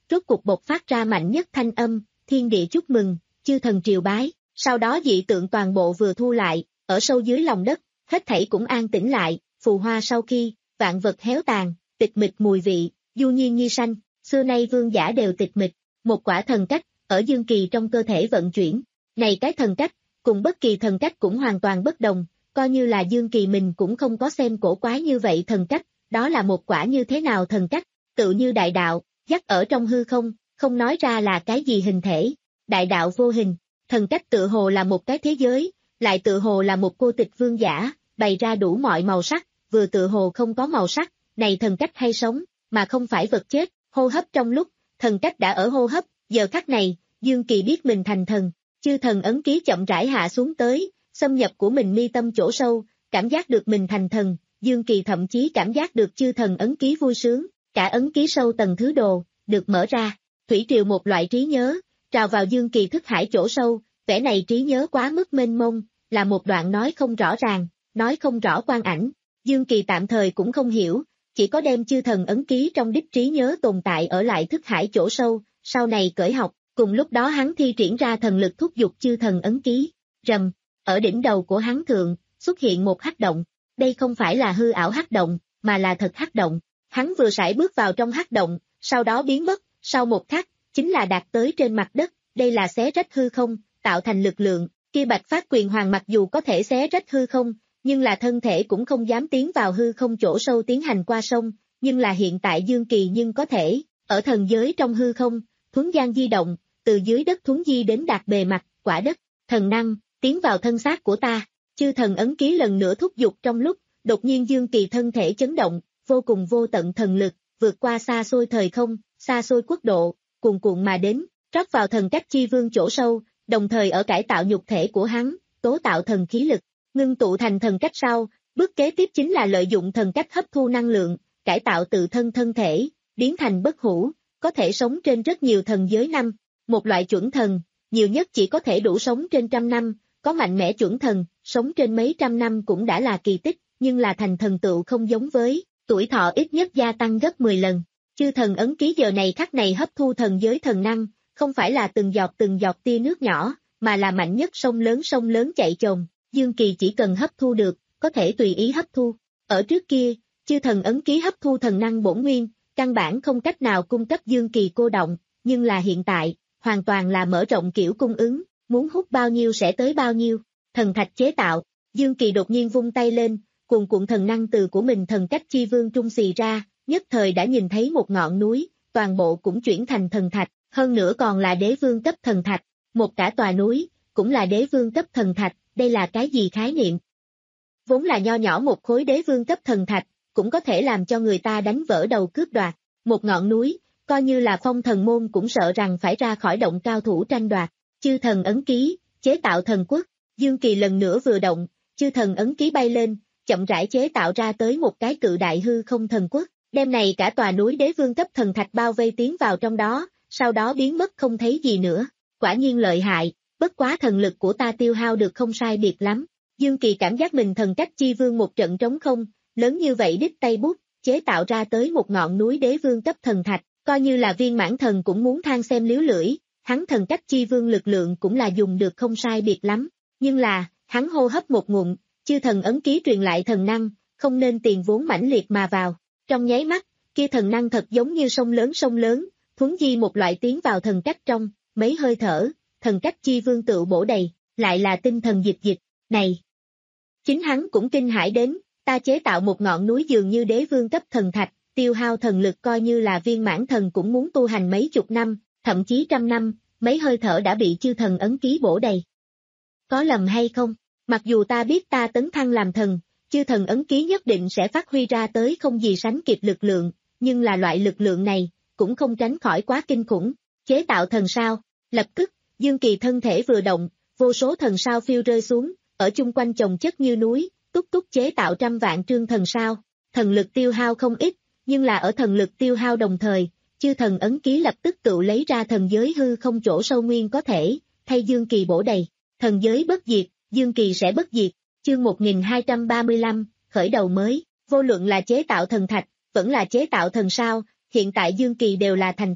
rốt cục bộc phát ra mạnh nhất thanh âm, thiên địa chúc mừng, chư thần triều bái, sau đó dị tượng toàn bộ vừa thu lại, ở sâu dưới lòng đất, hết thảy cũng an tĩnh lại, phù hoa sau khi, vạn vật héo tàn, tịch mịch mùi vị, du nhiên nhi sanh, xưa nay vương giả đều tịch mịch, một quả thần cách, ở Dương Kỳ trong cơ thể vận chuyển, này cái thần cách, cùng bất kỳ thần cách cũng hoàn toàn bất đồng, coi như là Dương Kỳ mình cũng không có xem cổ quái như vậy thần cách, đó là một quả như thế nào thần cách, tự như đại đạo, dắt ở trong hư không, không nói ra là cái gì hình thể, đại đạo vô hình, thần cách tự hồ là một cái thế giới, lại tự hồ là một cô tịch vương giả, bày ra đủ mọi màu sắc, vừa tự hồ không có màu sắc, này thần cách hay sống, mà không phải vật chết, hô hấp trong lúc, thần cách đã ở hô hấp, giờ khắc này, Dương Kỳ biết mình thành thần, chư thần ấn ký chậm rãi hạ xuống tới, xâm nhập của mình mi tâm chỗ sâu, cảm giác được mình thành thần, Dương Kỳ thậm chí cảm giác được chư thần ấn ký vui sướng, cả ấn ký sâu tầng thứ đồ, được mở ra, thủy triều một loại trí nhớ, trào vào Dương Kỳ thức hải chỗ sâu, vẻ này trí nhớ quá mức mênh mông, là một đoạn nói không rõ ràng, nói không rõ quan ảnh, Dương Kỳ tạm thời cũng không hiểu, chỉ có đem chư thần ấn ký trong đích trí nhớ tồn tại ở lại thức hải chỗ sâu, sau này cởi học, cùng lúc đó hắn thi triển ra thần lực thúc giục chư thần ấn ký, rầm, ở đỉnh đầu của hắn thượng, xuất hiện một hắc động, đây không phải là hư ảo hắc động, mà là thật hắc động, hắn vừa sải bước vào trong hắc động, sau đó biến mất, sau một khắc, chính là đạt tới trên mặt đất, đây là xé rách hư không, tạo thành lực lượng, kia Bạch Phát Quyền Hoàng mặc dù có thể xé rách hư không, nhưng là thân thể cũng không dám tiến vào hư không chỗ sâu tiến hành qua sông, nhưng là hiện tại Dương Kỳ nhưng có thể, ở thần giới trong hư không, thuấn gian di động, từ dưới đất thuấn di đến đạt bề mặt, quả đất, thần năng, tiến vào thân xác của ta, chư thần ấn ký lần nữa thúc giục trong lúc, đột nhiên Dương Kỳ thân thể chấn động, vô cùng vô tận thần lực, vượt qua xa xôi thời không, xa xôi quốc độ, cuồn cuộn mà đến, rót vào thần cách chi vương chỗ sâu, đồng thời ở cải tạo nhục thể của hắn, tố tạo thần khí lực, ngưng tụ thành thần cách sau, bước kế tiếp chính là lợi dụng thần cách hấp thu năng lượng, cải tạo tự thân thân thể, biến thành bất hủ, có thể sống trên rất nhiều thần giới năm, một loại chuẩn thần, nhiều nhất chỉ có thể đủ sống trên trăm năm, có mạnh mẽ chuẩn thần, sống trên mấy trăm năm cũng đã là kỳ tích, nhưng là thành thần tựu không giống với, tuổi thọ ít nhất gia tăng gấp mười lần. Chư thần ấn ký giờ này khắc này hấp thu thần giới thần năng, không phải là từng giọt từng giọt tia nước nhỏ, mà là mạnh nhất sông lớn sông lớn chạy chồn, Dương Kỳ chỉ cần hấp thu được, có thể tùy ý hấp thu. Ở trước kia, chư thần ấn ký hấp thu thần năng bổn nguyên, căn bản không cách nào cung cấp Dương Kỳ cô động, nhưng là hiện tại, hoàn toàn là mở rộng kiểu cung ứng, muốn hút bao nhiêu sẽ tới bao nhiêu. Thần thạch chế tạo, Dương Kỳ đột nhiên vung tay lên, cuồn cuộn thần năng từ của mình thần cách chi vương trung xì ra, nhất thời đã nhìn thấy một ngọn núi, toàn bộ cũng chuyển thành thần thạch, hơn nữa còn là đế vương cấp thần thạch, một cả tòa núi, cũng là đế vương cấp thần thạch, đây là cái gì khái niệm? Vốn là nho nhỏ một khối đế vương cấp thần thạch, cũng có thể làm cho người ta đánh vỡ đầu cướp đoạt, một ngọn núi, coi như là phong thần môn cũng sợ rằng phải ra khỏi động cao thủ tranh đoạt, chư thần ấn ký, chế tạo thần quốc, Dương Kỳ lần nữa vừa động, chư thần ấn ký bay lên, chậm rãi chế tạo ra tới một cái cự đại hư không thần quốc, đêm này cả tòa núi đế vương cấp thần thạch bao vây tiến vào trong đó, sau đó biến mất không thấy gì nữa, quả nhiên lợi hại, bất quá thần lực của ta tiêu hao được không sai biệt lắm, Dương Kỳ cảm giác mình thần cách chi vương một trận trống không, lớn như vậy đích tay bút, chế tạo ra tới một ngọn núi đế vương cấp thần thạch, coi như là viên mãn thần cũng muốn than xem liếu lưỡi, hắn thần cách chi vương lực lượng cũng là dùng được không sai biệt lắm, nhưng là, hắn hô hấp một ngụm, chư thần ấn ký truyền lại thần năng, không nên tiền vốn mãnh liệt mà vào, trong nháy mắt, kia thần năng thật giống như sông lớn sông lớn, thuấn di một loại tiến vào thần cách trong, mấy hơi thở, thần cách chi vương tựu bổ đầy, lại là tinh thần dịch dịch, này. Chính hắn cũng kinh hãi đến, ta chế tạo một ngọn núi dường như đế vương cấp thần thạch, tiêu hao thần lực coi như là viên mãn thần cũng muốn tu hành mấy chục năm, thậm chí trăm năm, mấy hơi thở đã bị chư thần ấn ký bổ đầy. Có lầm hay không? Mặc dù ta biết ta tấn thăng làm thần, chư thần ấn ký nhất định sẽ phát huy ra tới không gì sánh kịp lực lượng, nhưng là loại lực lượng này, cũng không tránh khỏi quá kinh khủng. Chế tạo thần sao, lập tức, Dương Kỳ thân thể vừa động, vô số thần sao phiêu rơi xuống, ở chung quanh chồng chất như núi, túc túc chế tạo trăm vạn trương thần sao, thần lực tiêu hao không ít, nhưng là ở thần lực tiêu hao đồng thời, chư thần ấn ký lập tức tự lấy ra thần giới hư không chỗ sâu nguyên có thể, thay Dương Kỳ bổ đầy, thần giới bất diệt, Dương Kỳ sẽ bất diệt, chương một nghìn hai trăm ba mươi lăm, khởi đầu mới, vô luận là chế tạo thần thạch, vẫn là chế tạo thần sao, hiện tại Dương Kỳ đều là thành thạo,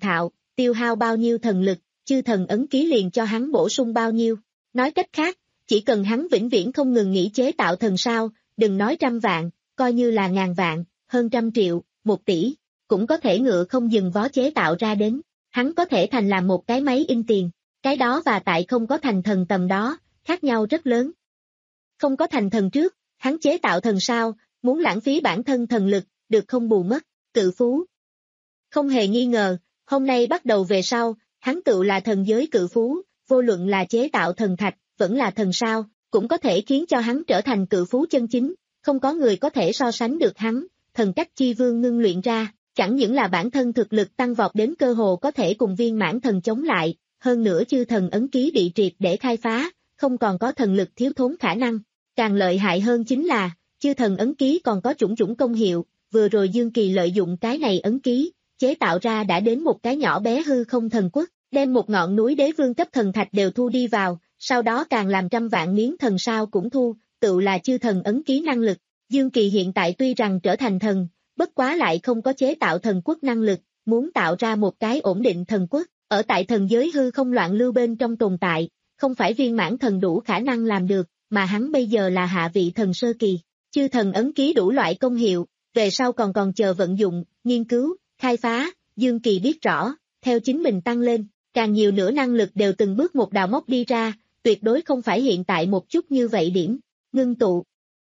tiêu hao bao nhiêu thần lực, chư thần ấn ký liền cho hắn bổ sung bao nhiêu. Nói cách khác, chỉ cần hắn vĩnh viễn không ngừng nghỉ chế tạo thần sao, đừng nói trăm vạn, coi như là ngàn vạn, hơn trăm triệu, một tỷ, cũng có thể ngựa không dừng vó chế tạo ra đến. Hắn có thể thành làm một cái máy in tiền, cái đó và tại không có thành thần tầm đó, khác nhau rất lớn. Không có thành thần trước, hắn chế tạo thần sao, muốn lãng phí bản thân thần lực, được không bù mất, cự phú. Không hề nghi ngờ, hôm nay bắt đầu về sau, hắn tự là thần giới cự phú, vô luận là chế tạo thần thạch, vẫn là thần sao, cũng có thể khiến cho hắn trở thành cự phú chân chính, không có người có thể so sánh được hắn, thần cách chi vương ngưng luyện ra, chẳng những là bản thân thực lực tăng vọt đến cơ hồ có thể cùng viên mãn thần chống lại, hơn nữa chư thần ấn ký bị triệt để khai phá, không còn có thần lực thiếu thốn khả năng. Càng lợi hại hơn chính là, chư thần ấn ký còn có chủng chủng công hiệu, vừa rồi Dương Kỳ lợi dụng cái này ấn ký, chế tạo ra đã đến một cái nhỏ bé hư không thần quốc, đem một ngọn núi đế vương cấp thần thạch đều thu đi vào, sau đó càng làm trăm vạn miếng thần sao cũng thu, tự là chư thần ấn ký năng lực. Dương Kỳ hiện tại tuy rằng trở thành thần, bất quá lại không có chế tạo thần quốc năng lực, muốn tạo ra một cái ổn định thần quốc, ở tại thần giới hư không loạn lưu bên trong tồn tại, không phải viên mãn thần đủ khả năng làm được, mà hắn bây giờ là hạ vị thần sơ kỳ, chư thần ấn ký đủ loại công hiệu, về sau còn còn chờ vận dụng, nghiên cứu, khai phá, Dương Kỳ biết rõ, theo chính mình tăng lên, càng nhiều nữa năng lực đều từng bước một đào móc đi ra, tuyệt đối không phải hiện tại một chút như vậy điểm, ngưng tụ.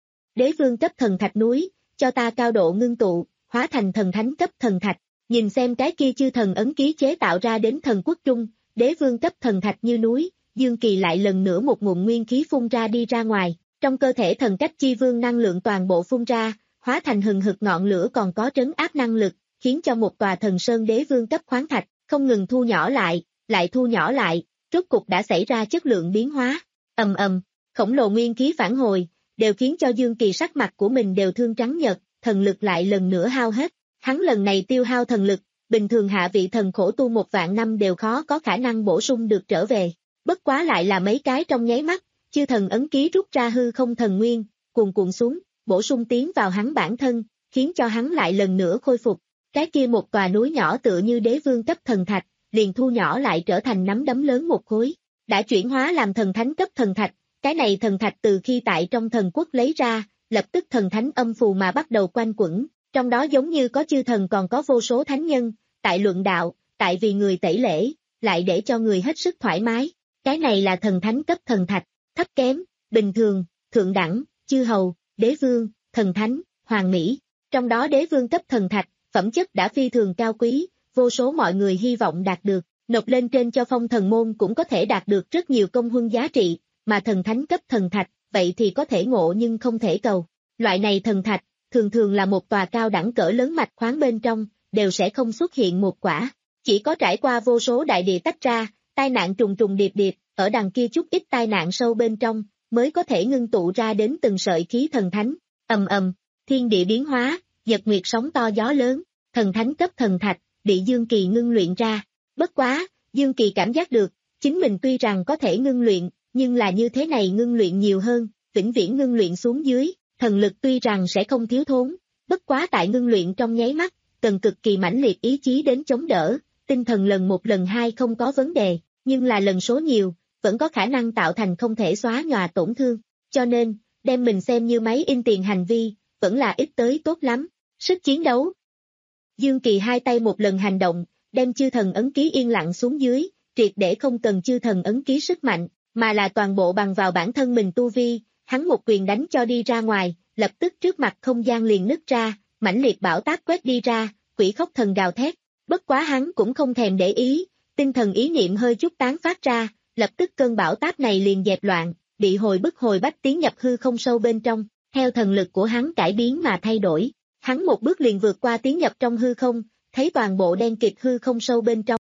Đế vương cấp thần thạch núi, cho ta cao độ ngưng tụ, hóa thành thần thánh cấp thần thạch, nhìn xem cái kia chư thần ấn ký chế tạo ra đến thần quốc trung, đế vương cấp thần thạch như núi, Dương Kỳ lại lần nữa một nguồn nguyên khí phun ra đi ra ngoài, trong cơ thể thần cách chi vương năng lượng toàn bộ phun ra, hóa thành hừng hực ngọn lửa còn có trấn áp năng lực, khiến cho một tòa thần sơn đế vương cấp khoáng thạch, không ngừng thu nhỏ lại, lại thu nhỏ lại, rốt cục đã xảy ra chất lượng biến hóa, ầm ầm, khổng lồ nguyên khí phản hồi, đều khiến cho Dương Kỳ sắc mặt của mình đều thương trắng nhợt, thần lực lại lần nữa hao hết, hắn lần này tiêu hao thần lực, bình thường hạ vị thần khổ tu một vạn năm đều khó có khả năng bổ sung được trở về, bất quá lại là mấy cái trong nháy mắt, chư thần ấn ký rút ra hư không thần nguyên, cuồn cuộn xuống, bổ sung tiến vào hắn bản thân, khiến cho hắn lại lần nữa khôi phục, cái kia một tòa núi nhỏ tựa như đế vương cấp thần thạch, liền thu nhỏ lại trở thành nắm đấm lớn một khối, đã chuyển hóa làm thần thánh cấp thần thạch, cái này thần thạch từ khi tại trong thần quốc lấy ra, lập tức thần thánh âm phù mà bắt đầu quanh quẩn, trong đó giống như có chư thần còn có vô số thánh nhân, tại luận đạo, tại vì người tẩy lễ, lại để cho người hết sức thoải mái, cái này là thần thánh cấp thần thạch, thấp kém, bình thường, thượng đẳng, chư hầu, đế vương, thần thánh, hoàng mỹ, trong đó đế vương cấp thần thạch, phẩm chất đã phi thường cao quý, vô số mọi người hy vọng đạt được, nộp lên trên cho phong thần môn cũng có thể đạt được rất nhiều công huân giá trị, mà thần thánh cấp thần thạch, vậy thì có thể ngộ nhưng không thể cầu. Loại này thần thạch, thường thường là một tòa cao đẳng cỡ lớn mạch khoáng bên trong, đều sẽ không xuất hiện một quả. Chỉ có trải qua vô số đại địa tách ra, tai nạn trùng trùng điệp điệp, ở đằng kia chút ít tai nạn sâu bên trong, mới có thể ngưng tụ ra đến từng sợi khí thần thánh. Ầm ầm, thiên địa biến hóa, nhật nguyệt sóng to gió lớn, thần thánh cấp thần thạch, bị Dương Kỳ ngưng luyện ra. Bất quá, Dương Kỳ cảm giác được, chính mình tuy rằng có thể ngưng luyện, nhưng là như thế này ngưng luyện nhiều hơn, vĩnh viễn ngưng luyện xuống dưới, thần lực tuy rằng sẽ không thiếu thốn, bất quá tại ngưng luyện trong nháy mắt, cần cực kỳ mãnh liệt ý chí đến chống đỡ, tinh thần lần một lần hai không có vấn đề, nhưng là lần số nhiều, vẫn có khả năng tạo thành không thể xóa nhòa tổn thương, cho nên, đem mình xem như máy in tiền hành vi, vẫn là ít tới tốt lắm, sức chiến đấu. Dương Kỳ hai tay một lần hành động, đem chư thần ấn ký yên lặng xuống dưới, triệt để không cần chư thần ấn ký sức mạnh, mà là toàn bộ bằng vào bản thân mình tu vi, hắn một quyền đánh cho đi ra ngoài, lập tức trước mặt không gian liền nứt ra, mãnh liệt bão táp quét đi ra, quỷ khóc thần gào thét, bất quá hắn cũng không thèm để ý, tinh thần ý niệm hơi chút tán phát ra, lập tức cơn bão táp này liền dẹp loạn, bị hồi bức hồi bách tiến nhập hư không sâu bên trong, theo thần lực của hắn cải biến mà thay đổi, hắn một bước liền vượt qua tiến nhập trong hư không, thấy toàn bộ đen kịt hư không sâu bên trong.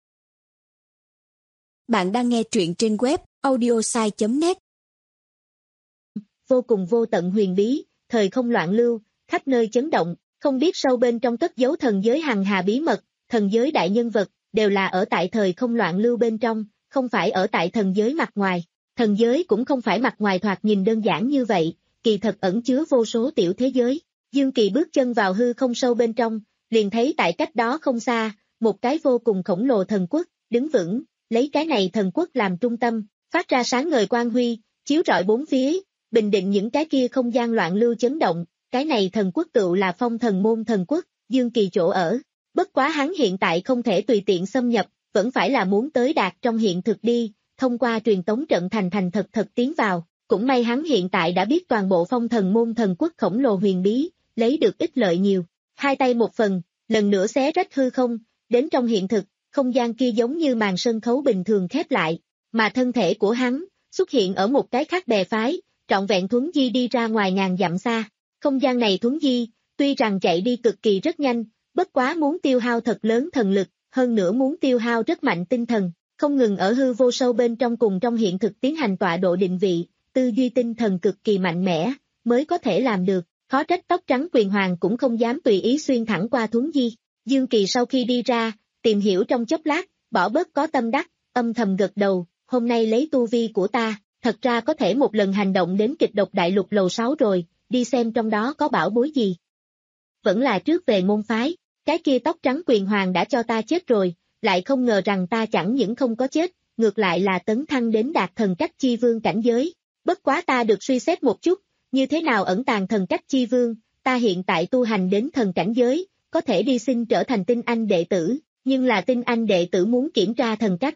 Bạn đang nghe truyện trên web audiosai chấm net. Vô cùng vô tận huyền bí, thời không loạn lưu, khắp nơi chấn động, không biết sâu bên trong cất giấu thần giới hằng hà bí mật, thần giới đại nhân vật, đều là ở tại thời không loạn lưu bên trong, không phải ở tại thần giới mặt ngoài. Thần giới cũng không phải mặt ngoài thoạt nhìn đơn giản như vậy, kỳ thật ẩn chứa vô số tiểu thế giới. Dương Kỳ bước chân vào hư không sâu bên trong, liền thấy tại cách đó không xa, một cái vô cùng khổng lồ thần quốc, đứng vững, lấy cái này thần quốc làm trung tâm, phát ra sáng ngời quang huy, chiếu rọi bốn phía, bình định những cái kia không gian loạn lưu chấn động, cái này thần quốc tựu là Phong Thần Môn thần quốc, Dương Kỳ chỗ ở. Bất quá hắn hiện tại không thể tùy tiện xâm nhập, vẫn phải là muốn tới đạt trong hiện thực đi, thông qua truyền tống trận thành thành thật thật tiến vào, cũng may hắn hiện tại đã biết toàn bộ Phong Thần Môn thần quốc khổng lồ huyền bí, lấy được ích lợi nhiều, hai tay một phần, lần nữa xé rách hư không, đến trong hiện thực, không gian kia giống như màn sân khấu bình thường khép lại, mà thân thể của hắn, xuất hiện ở một cái khác bè phái, trọn vẹn thuấn di đi ra ngoài ngàn dặm xa, không gian này thuấn di, tuy rằng chạy đi cực kỳ rất nhanh, bất quá muốn tiêu hao thật lớn thần lực, hơn nữa muốn tiêu hao rất mạnh tinh thần, không ngừng ở hư vô sâu bên trong cùng trong hiện thực tiến hành tọa độ định vị, tư duy tinh thần cực kỳ mạnh mẽ, mới có thể làm được, khó trách tóc trắng quyền hoàng cũng không dám tùy ý xuyên thẳng qua thuấn di. Dương Kỳ sau khi đi ra, tìm hiểu trong chốc lát, bỏ bớt có tâm đắc, âm thầm gật đầu, hôm nay lấy tu vi của ta, thật ra có thể một lần hành động đến Kịch Độc Đại Lục lầu sáu rồi, đi xem trong đó có bảo bối gì. Vẫn là trước về môn phái, cái kia tóc trắng quyền hoàng đã cho ta chết rồi, lại không ngờ rằng ta chẳng những không có chết, ngược lại là tấn thăng đến đạt thần cách chi vương cảnh giới. Bất quá ta được suy xét một chút, như thế nào ẩn tàng thần cách chi vương, ta hiện tại tu hành đến thần cảnh giới, có thể đi xin trở thành tinh anh đệ tử, nhưng là tinh anh đệ tử muốn kiểm tra thần cách.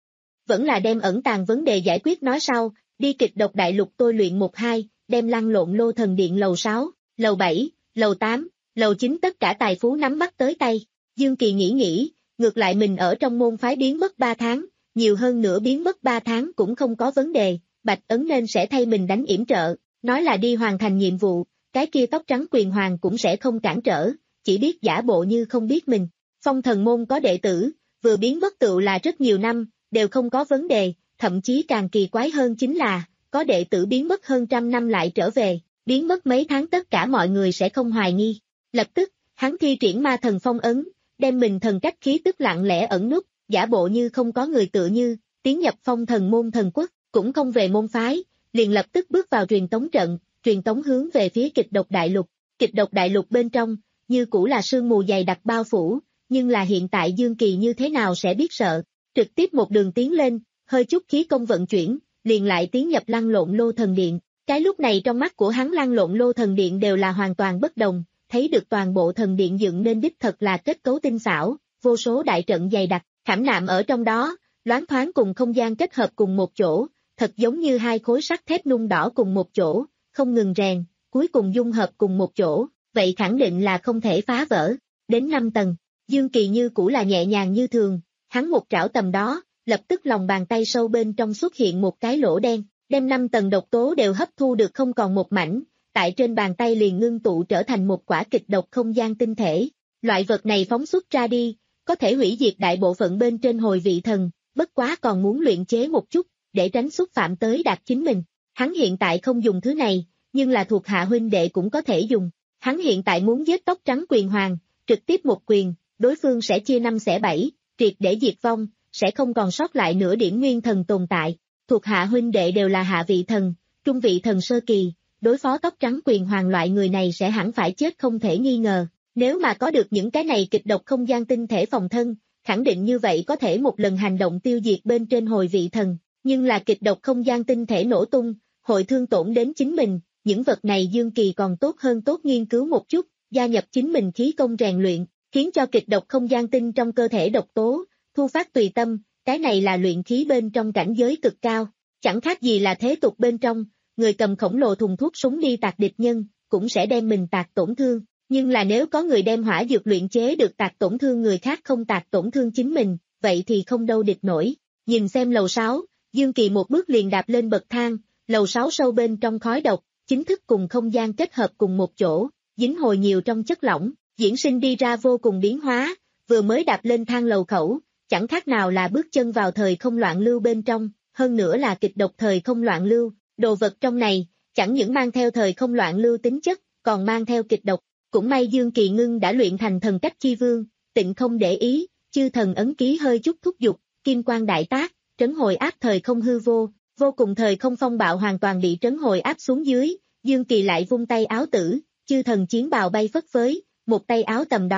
Vẫn là đem ẩn tàng vấn đề giải quyết nói sau, đi Kịch Độc Đại Lục tôi luyện một hai, đem lăn lộn lô thần điện lầu sáu, lầu bảy, lầu tám, lầu chín tất cả tài phú nắm bắt tới tay. Dương Kỳ nghĩ nghĩ, ngược lại mình ở trong môn phái biến mất ba tháng, nhiều hơn nữa biến mất ba tháng cũng không có vấn đề, Bạch Ấn nên sẽ thay mình đánh yểm trợ, nói là đi hoàn thành nhiệm vụ, cái kia tóc trắng quyền hoàng cũng sẽ không cản trở, chỉ biết giả bộ như không biết mình. Phong Thần Môn có đệ tử, vừa biến mất tựu là rất nhiều năm, đều không có vấn đề, thậm chí càng kỳ quái hơn chính là, có đệ tử biến mất hơn trăm năm lại trở về, biến mất mấy tháng tất cả mọi người sẽ không hoài nghi. Lập tức, hắn thi triển ma thần phong ấn, đem mình thần cách khí tức lặng lẽ ẩn nút, giả bộ như không có người tựa như, tiến nhập Phong Thần Môn thần quốc, cũng không về môn phái, liền lập tức bước vào truyền tống trận, truyền tống hướng về phía Kịch Độc Đại Lục. Kịch Độc Đại Lục bên trong, như cũ là sương mù dày đặc bao phủ, nhưng là hiện tại Dương Kỳ như thế nào sẽ biết sợ, trực tiếp một đường tiến lên, hơi chút khí công vận chuyển, liền lại tiến nhập lăn lộn lô thần điện. Cái lúc này trong mắt của hắn lăn lộn lô thần điện đều là hoàn toàn bất đồng, thấy được toàn bộ thần điện dựng nên đích thật là kết cấu tinh xảo, vô số đại trận dày đặc, khảm nạm ở trong đó, loáng thoáng cùng không gian kết hợp cùng một chỗ, thật giống như hai khối sắt thép nung đỏ cùng một chỗ, không ngừng rèn, cuối cùng dung hợp cùng một chỗ, vậy khẳng định là không thể phá vỡ. Đến năm tầng, Dương Kỳ như cũ là nhẹ nhàng như thường, hắn một trảo tầm đó, lập tức lòng bàn tay sâu bên trong xuất hiện một cái lỗ đen, đem năm tầng độc tố đều hấp thu được không còn một mảnh, tại trên bàn tay liền ngưng tụ trở thành một quả kịch độc không gian tinh thể. Loại vật này phóng xuất ra đi, có thể hủy diệt đại bộ phận bên trên hồi vị thần, bất quá còn muốn luyện chế một chút, để tránh xúc phạm tới đạt chính mình. Hắn hiện tại không dùng thứ này, nhưng là thuộc hạ huynh đệ cũng có thể dùng. Hắn hiện tại muốn giết tóc trắng quyền hoàng, trực tiếp một quyền, đối phương sẽ chia năm xẻ bảy, triệt để diệt vong, sẽ không còn sót lại nửa điểm nguyên thần tồn tại. Thuộc hạ huynh đệ đều là hạ vị thần, trung vị thần sơ kỳ, đối phó tóc trắng quyền hoàng loại người này sẽ hẳn phải chết không thể nghi ngờ. Nếu mà có được những cái này kịch độc không gian tinh thể phòng thân, khẳng định như vậy có thể một lần hành động tiêu diệt bên trên hồi vị thần, nhưng là kịch độc không gian tinh thể nổ tung, hội thương tổn đến chính mình, những vật này Dương Kỳ còn tốt hơn tốt nghiên cứu một chút, gia nhập chính mình khí công rèn luyện, khiến cho kịch độc không gian tinh trong cơ thể độc tố, thu phát tùy tâm, cái này là luyện khí bên trong cảnh giới cực cao, chẳng khác gì là thế tục bên trong, người cầm khổng lồ thùng thuốc súng đi tạc địch nhân, cũng sẽ đem mình tạc tổn thương. Nhưng là nếu có người đem hỏa dược luyện chế được tạc tổn thương người khác không tạc tổn thương chính mình, vậy thì không đâu địch nổi. Nhìn xem lầu sáu, Dương Kỳ một bước liền đạp lên bậc thang, lầu sáu sâu bên trong khói độc, chính thức cùng không gian kết hợp cùng một chỗ, dính hồi nhiều trong chất lỏng, diễn sinh đi ra vô cùng biến hóa, vừa mới đạp lên thang lầu khẩu, chẳng khác nào là bước chân vào thời không loạn lưu bên trong, hơn nữa là kịch độc thời không loạn lưu, đồ vật trong này, chẳng những mang theo thời không loạn lưu tính chất, còn mang theo kịch độc. Cũng may Dương Kỳ Ngưng đã luyện thành thần cách chi vương, tịnh không để ý, chư thần ấn ký hơi chút thúc giục, kim quang đại tác, trấn hồi áp thời không hư vô, vô cùng thời không phong bạo hoàn toàn bị trấn hồi áp xuống dưới, Dương Kỳ lại vung tay áo tử, chư thần chiến bào bay phất phới, một tay áo tầm đó,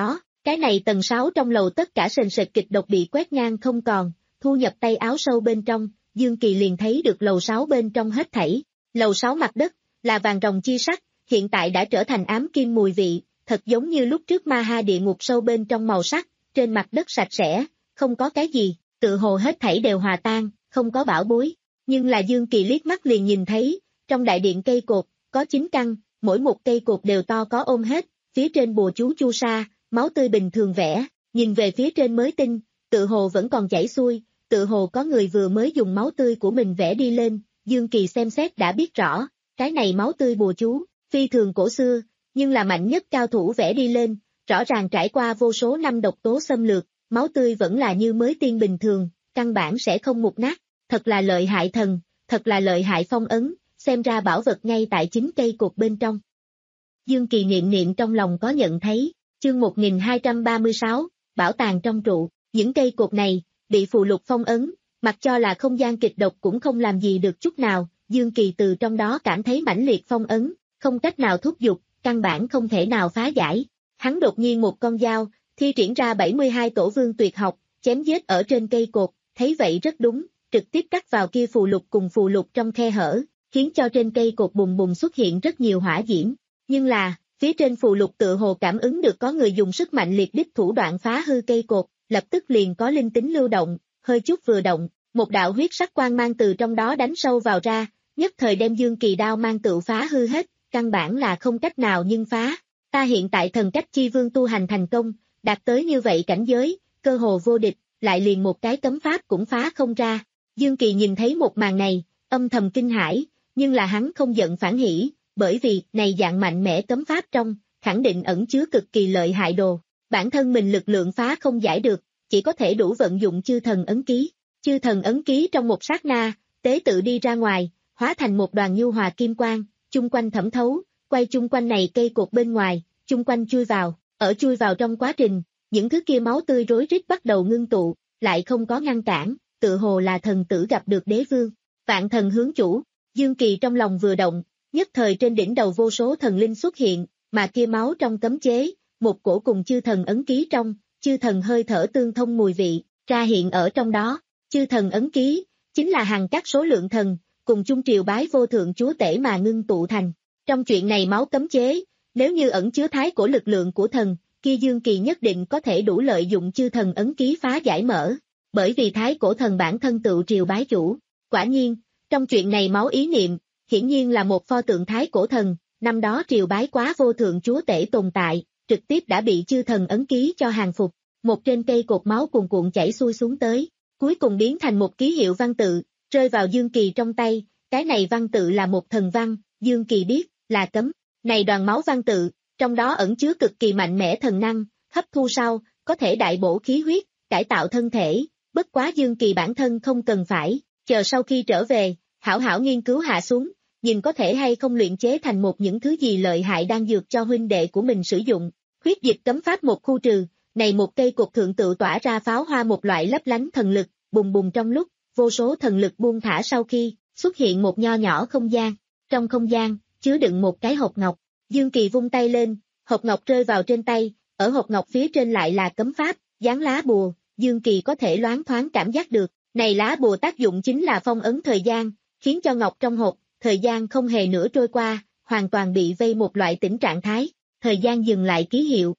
Cái này tầng sáu trong lầu tất cả sền sệt kịch độc bị quét ngang không còn, thu nhập tay áo sâu bên trong, Dương Kỳ liền thấy được lầu sáu bên trong hết thảy. Lầu sáu mặt đất, là vàng ròng chi sắc, hiện tại đã trở thành ám kim mùi vị, thật giống như lúc trước ma ha địa ngục sâu bên trong màu sắc, trên mặt đất sạch sẽ, không có cái gì, tự hồ hết thảy đều hòa tan, không có bảo bối. Nhưng là Dương Kỳ liếc mắt liền nhìn thấy, trong đại điện cây cột, có chín căn, mỗi một cây cột đều to có ôm hết, phía trên bùa chú chu sa, máu tươi bình thường vẽ, nhìn về phía trên mới tinh, tự hồ vẫn còn chảy xuôi, tự hồ có người vừa mới dùng máu tươi của mình vẽ đi lên, Dương Kỳ xem xét đã biết rõ, cái này máu tươi bùa chú, phi thường cổ xưa, nhưng là mạnh nhất cao thủ vẽ đi lên, rõ ràng trải qua vô số năm độc tố xâm lược, máu tươi vẫn là như mới tiên bình thường, căn bản sẽ không mục nát, thật là lợi hại thần, thật là lợi hại phong ấn, xem ra bảo vật ngay tại chính cây cột bên trong. Dương Kỳ niệm niệm trong lòng có nhận thấy, chương một nghìn hai trăm ba mươi sáu, bảo tàng trong trụ, những cây cột này, bị phù lục phong ấn, mặc cho là không gian kịch độc cũng không làm gì được chút nào, Dương Kỳ từ trong đó cảm thấy mãnh liệt phong ấn, không cách nào thúc giục, căn bản không thể nào phá giải. Hắn đột nhiên một con dao, thi triển ra bảy mươi hai tổ vương tuyệt học, chém giết ở trên cây cột, thấy vậy rất đúng, trực tiếp cắt vào kia phù lục cùng phù lục trong khe hở, khiến cho trên cây cột bùng bùng xuất hiện rất nhiều hỏa diễm. Nhưng là, phía trên phù lục tự hồ cảm ứng được có người dùng sức mạnh liệt đích thủ đoạn phá hư cây cột, lập tức liền có linh tính lưu động, hơi chút vừa động, một đạo huyết sắc quang mang từ trong đó đánh sâu vào ra, nhất thời đem Dương Kỳ đao mang tự phá hư hết, căn bản là không cách nào nhưng phá. Ta hiện tại thần cách chi vương tu hành thành công, đạt tới như vậy cảnh giới, cơ hồ vô địch, lại liền một cái cấm pháp cũng phá không ra. Dương Kỳ nhìn thấy một màn này, âm thầm kinh hãi, nhưng là hắn không giận phản hỉ, bởi vì này dạng mạnh mẽ cấm pháp trong, khẳng định ẩn chứa cực kỳ lợi hại đồ. Bản thân mình lực lượng phá không giải được, chỉ có thể đủ vận dụng chư thần ấn ký. Chư thần ấn ký trong một sát na, tế tự đi ra ngoài, hóa thành một đoàn nhu hòa kim quang, chung quanh thẩm thấu, quay chung quanh này cây cột bên ngoài, chung quanh chui vào, ở chui vào trong quá trình, những thứ kia máu tươi rối rít bắt đầu ngưng tụ, lại không có ngăn cản, tự hồ là thần tử gặp được đế vương. Vạn thần hướng chủ, Dương Kỳ trong lòng vừa động, nhất thời trên đỉnh đầu vô số thần linh xuất hiện, mà kia máu trong cấm chế, một cổ cùng chư thần ấn ký trong, chư thần hơi thở tương thông mùi vị, ra hiện ở trong đó. Chư thần ấn ký, chính là hàng các số lượng thần, cùng chung triều bái vô thượng chúa tể mà ngưng tụ thành. Trong chuyện này máu cấm chế, nếu như ẩn chứa thái cổ lực lượng của thần, kia Dương Kỳ nhất định có thể đủ lợi dụng chư thần ấn ký phá giải mở. Bởi vì thái cổ thần bản thân tự triều bái chủ. Quả nhiên, trong chuyện này máu ý niệm, hiển nhiên là một pho tượng thái cổ thần, năm đó triều bái quá vô thượng chúa tể tồn tại, trực tiếp đã bị chư thần ấn ký cho hàng phục. Một trên cây cột máu cuồn cuộn chảy xuôi xuống tới, cuối cùng biến thành một ký hiệu văn tự, rơi vào Dương Kỳ trong tay, cái này văn tự là một thần văn, Dương Kỳ biết, là cấm. Này đoàn máu văn tự, trong đó ẩn chứa cực kỳ mạnh mẽ thần năng, hấp thu sau, có thể đại bổ khí huyết, cải tạo thân thể, bất quá Dương Kỳ bản thân không cần phải, chờ sau khi trở về, hảo hảo nghiên cứu hạ xuống, nhìn có thể hay không luyện chế thành một những thứ gì lợi hại đang dược cho huynh đệ của mình sử dụng. Huyết dịch cấm pháp một khu trừ, này một cây cột thượng tự tỏa ra pháo hoa một loại lấp lánh thần lực, bùng bùng trong lúc, vô số thần lực buông thả sau khi, xuất hiện một nho nhỏ không gian. Trong không gian, chứa đựng một cái hộp ngọc. Dương Kỳ vung tay lên, hộp ngọc rơi vào trên tay, ở hộp ngọc phía trên lại là cấm pháp, dán lá bùa, Dương Kỳ có thể loáng thoáng cảm giác được, này lá bùa tác dụng chính là phong ấn thời gian, khiến cho ngọc trong hộp, thời gian không hề nữa trôi qua, hoàn toàn bị vây một loại tĩnh trạng thái, thời gian dừng lại ký hiệu.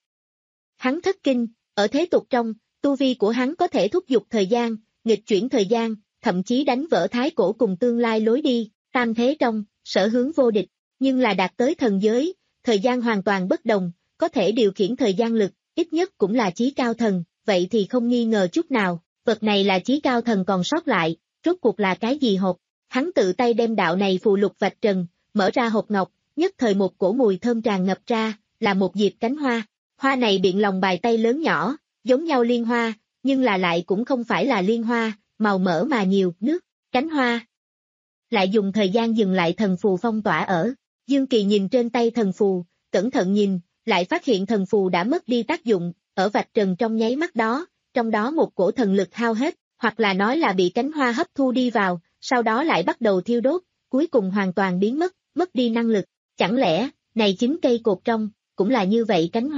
Hắn thất kinh, ở thế tục trong, tu vi của hắn có thể thúc giục thời gian, nghịch chuyển thời gian, thậm chí đánh vỡ thái cổ cùng tương lai lối đi, tam thế trong, sở hướng vô địch, nhưng là đạt tới thần giới, thời gian hoàn toàn bất đồng, có thể điều khiển thời gian lực, ít nhất cũng là chí cao thần, vậy thì không nghi ngờ chút nào, vật này là chí cao thần còn sót lại, rốt cuộc là cái gì hộp, hắn tự tay đem đạo này phù lục vạch trần, mở ra hộp ngọc, nhất thời một cổ mùi thơm tràn ngập ra, là một diệp cánh hoa, hoa này biện lòng bài tay lớn nhỏ, giống nhau liên hoa, nhưng là lại cũng không phải là liên hoa, màu mỡ mà nhiều, nước, cánh hoa. Lại dùng thời gian dừng lại thần phù phong tỏa ở, Dương Kỳ nhìn trên tay thần phù, cẩn thận nhìn, lại phát hiện thần phù đã mất đi tác dụng, ở vạch trần trong nháy mắt đó, trong đó một cổ thần lực hao hết, hoặc là nói là bị cánh hoa hấp thu đi vào, sau đó lại bắt đầu thiêu đốt, cuối cùng hoàn toàn biến mất, mất đi năng lực, chẳng lẽ, này chính cây cột trong, cũng là như vậy cánh hoa,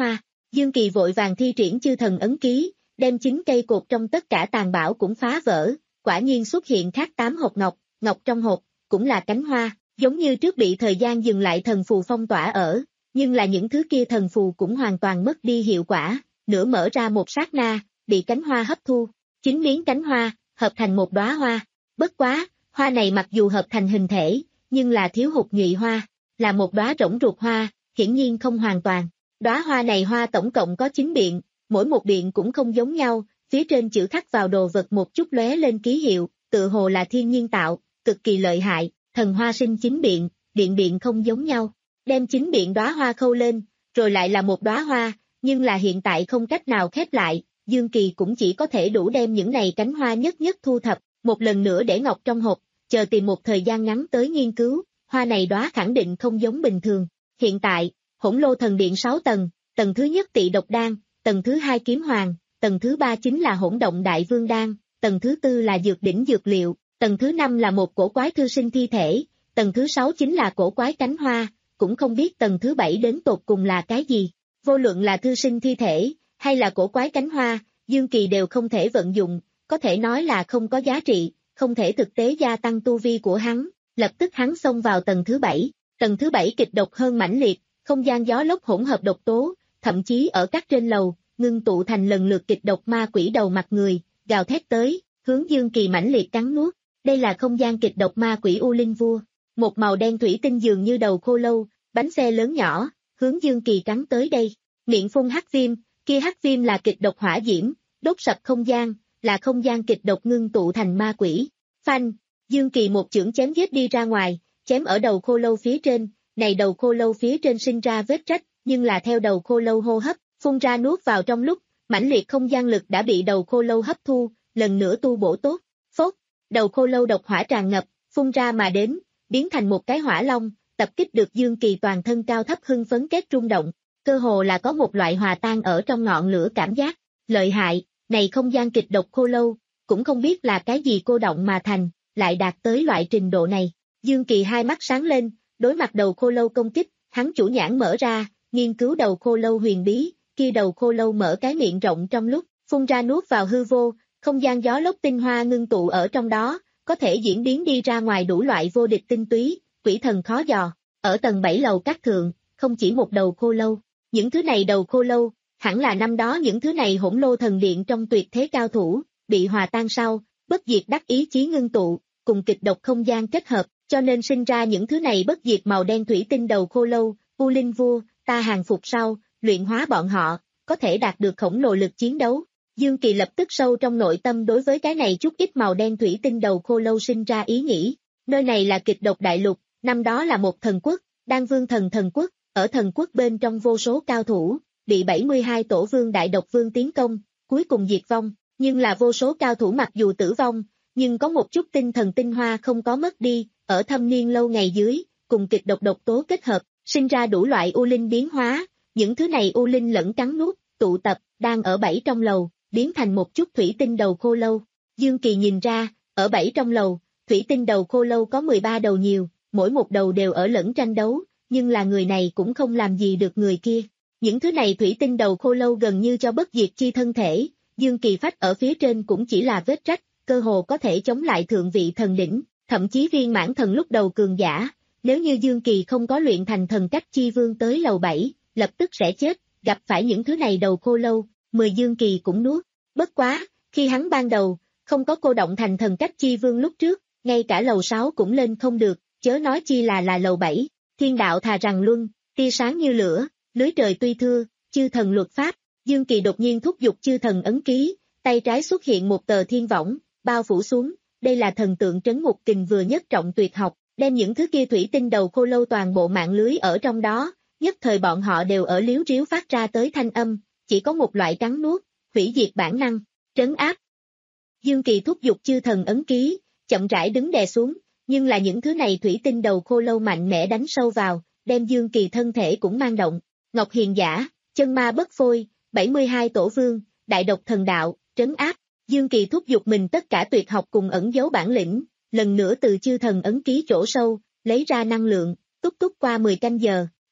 Dương Kỳ vội vàng thi triển chư thần ấn ký, đem chín cây cột trong tất cả tàn bạo cũng phá vỡ, quả nhiên xuất hiện khác tám hộp ngọc, ngọc trong hộp, cũng là cánh hoa, giống như trước bị thời gian dừng lại thần phù phong tỏa ở, nhưng là những thứ kia thần phù cũng hoàn toàn mất đi hiệu quả, nửa mở ra một sát na, bị cánh hoa hấp thu, chín miếng cánh hoa, hợp thành một đóa hoa, bất quá, hoa này mặc dù hợp thành hình thể, nhưng là thiếu hụt nhụy hoa, là một đóa rỗng ruột hoa, hiển nhiên không hoàn toàn. Đóa hoa này hoa tổng cộng có chín biện, mỗi một biện cũng không giống nhau, phía trên chữ khắc vào đồ vật một chút lóe lên ký hiệu, tự hồ là thiên nhiên tạo, cực kỳ lợi hại, thần hoa sinh chín biện, biện biện không giống nhau. Đem chín biện đóa hoa khâu lên, rồi lại là một đóa hoa, nhưng là hiện tại không cách nào khép lại, Dương Kỳ cũng chỉ có thể đủ đem những này cánh hoa nhất nhất thu thập, một lần nữa để ngọc trong hộp, chờ tìm một thời gian ngắn tới nghiên cứu, hoa này đóa khẳng định không giống bình thường. Hiện tại, Hỗn Lô Thần Điện sáu tầng, tầng thứ nhất Tị Độc Đan, tầng thứ hai Kiếm Hoàng, tầng thứ ba chính là Hỗn Động Đại Vương Đan, tầng thứ tư là Dược Đỉnh Dược Liệu, tầng thứ năm là một cổ quái thư sinh thi thể, tầng thứ sáu chính là cổ quái cánh hoa, cũng không biết tầng thứ bảy đến tột cùng là cái gì. Vô luận là thư sinh thi thể, hay là cổ quái cánh hoa, Dương Kỳ đều không thể vận dụng, có thể nói là không có giá trị, không thể thực tế gia tăng tu vi của hắn, lập tức hắn xông vào tầng thứ bảy, tầng thứ bảy kịch độc hơn mãnh liệt, không gian gió lốc hỗn hợp độc tố, thậm chí ở các trên lầu, ngưng tụ thành lần lượt kịch độc ma quỷ đầu mặt người, gào thét tới, hướng Dương Kỳ mãnh liệt cắn nuốt, đây là không gian kịch độc ma quỷ U Linh Vua, một màu đen thủy tinh dường như đầu khô lâu, bánh xe lớn nhỏ, hướng Dương Kỳ cắn tới đây, miệng phun hắc viêm, kia hắc viêm là kịch độc hỏa diễm, đốt sập không gian, là không gian kịch độc ngưng tụ thành ma quỷ. Phanh, Dương Kỳ một chưởng chém giết đi ra ngoài, chém ở đầu khô lâu phía trên, này đầu khô lâu phía trên sinh ra vết rách, nhưng là theo đầu khô lâu hô hấp, phun ra nuốt vào trong lúc, mãnh liệt không gian lực đã bị đầu khô lâu hấp thu, lần nữa tu bổ tốt. Phốt, đầu khô lâu độc hỏa tràn ngập, phun ra mà đến, biến thành một cái hỏa long, tập kích được Dương Kỳ toàn thân cao thấp hưng phấn kết rung động, cơ hồ là có một loại hòa tan ở trong ngọn lửa cảm giác, lợi hại, này không gian kịch độc khô lâu, cũng không biết là cái gì cô động mà thành, lại đạt tới loại trình độ này. Dương Kỳ hai mắt sáng lên, đối mặt đầu khô lâu công kích, hắn chủ nhãn mở ra, nghiên cứu đầu khô lâu huyền bí, kia đầu khô lâu mở cái miệng rộng trong lúc, phun ra nuốt vào hư vô, không gian gió lốc tinh hoa ngưng tụ ở trong đó, có thể diễn biến đi ra ngoài đủ loại vô địch tinh túy, quỷ thần khó dò. Ở tầng bảy lầu các thượng, không chỉ một đầu khô lâu, những thứ này đầu khô lâu, hẳn là năm đó những thứ này Hỗn Lô Thần Điện trong tuyệt thế cao thủ, bị hòa tan sau, bất diệt đắc ý chí ngưng tụ, cùng kịch độc không gian kết hợp, cho nên sinh ra những thứ này bất diệt màu đen thủy tinh đầu khô lâu. U Linh Vua, ta hàng phục sau, luyện hóa bọn họ, có thể đạt được khổng lồ lực chiến đấu. Dương Kỳ lập tức sâu trong nội tâm đối với cái này chút ít màu đen thủy tinh đầu khô lâu sinh ra ý nghĩ. Nơi này là kịch độc đại lục, năm đó là một thần quốc, Đan Vương thần thần quốc, ở thần quốc bên trong vô số cao thủ, bị bảy mươi hai tổ vương đại độc vương tiến công, cuối cùng diệt vong, nhưng là vô số cao thủ mặc dù tử vong, nhưng có một chút tinh thần tinh hoa không có mất đi, ở thâm niên lâu ngày dưới, cùng kịch độc độc tố kết hợp, sinh ra đủ loại u linh biến hóa, những thứ này u linh lẫn cắn nuốt, tụ tập, đang ở bảy trong lầu, biến thành một chút thủy tinh đầu khô lâu. Dương Kỳ nhìn ra, ở bảy trong lầu, thủy tinh đầu khô lâu có mười ba đầu nhiều, mỗi một đầu đều ở lẫn tranh đấu, nhưng là người này cũng không làm gì được người kia. Những thứ này thủy tinh đầu khô lâu gần như cho bất diệt chi thân thể, Dương Kỳ phách ở phía trên cũng chỉ là vết rách, cơ hồ có thể chống lại thượng vị thần đỉnh, thậm chí viên mãn thần lúc đầu cường giả. Nếu như Dương Kỳ không có luyện thành thần cách chi vương tới lầu bảy, lập tức sẽ chết, gặp phải những thứ này đầu khô lâu, mười Dương Kỳ cũng nuốt. Bất quá, khi hắn ban đầu, không có cô động thành thần cách chi vương lúc trước, ngay cả lầu sáu cũng lên không được, chớ nói chi là là lầu bảy. Thiên đạo thà rằng luân, tia sáng như lửa, lưới trời tuy thưa, chư thần luật pháp. Dương Kỳ đột nhiên thúc giục chư thần ấn ký, tay trái xuất hiện một tờ thiên võng, bao phủ xuống, đây là thần tượng trấn ngục kình vừa nhất trọng tuyệt học, đem những thứ kia thủy tinh đầu khô lâu toàn bộ mạng lưới ở trong đó, nhất thời bọn họ đều ở liếu riếu phát ra tới thanh âm, chỉ có một loại cắn nuốt, hủy diệt bản năng, trấn áp. Dương Kỳ thúc giục chư thần ấn ký, chậm rãi đứng đè xuống, nhưng là những thứ này thủy tinh đầu khô lâu mạnh mẽ đánh sâu vào, đem Dương Kỳ thân thể cũng mang động. Ngọc Hiền Giả, chân ma bất phôi, bảy mươi hai tổ vương, đại độc thần đạo, trấn áp. Dương Kỳ thúc giục mình tất cả tuyệt học cùng ẩn giấu bản lĩnh, lần nữa từ chư thần ấn ký chỗ sâu, lấy ra năng lượng, túc túc qua mười canh giờ,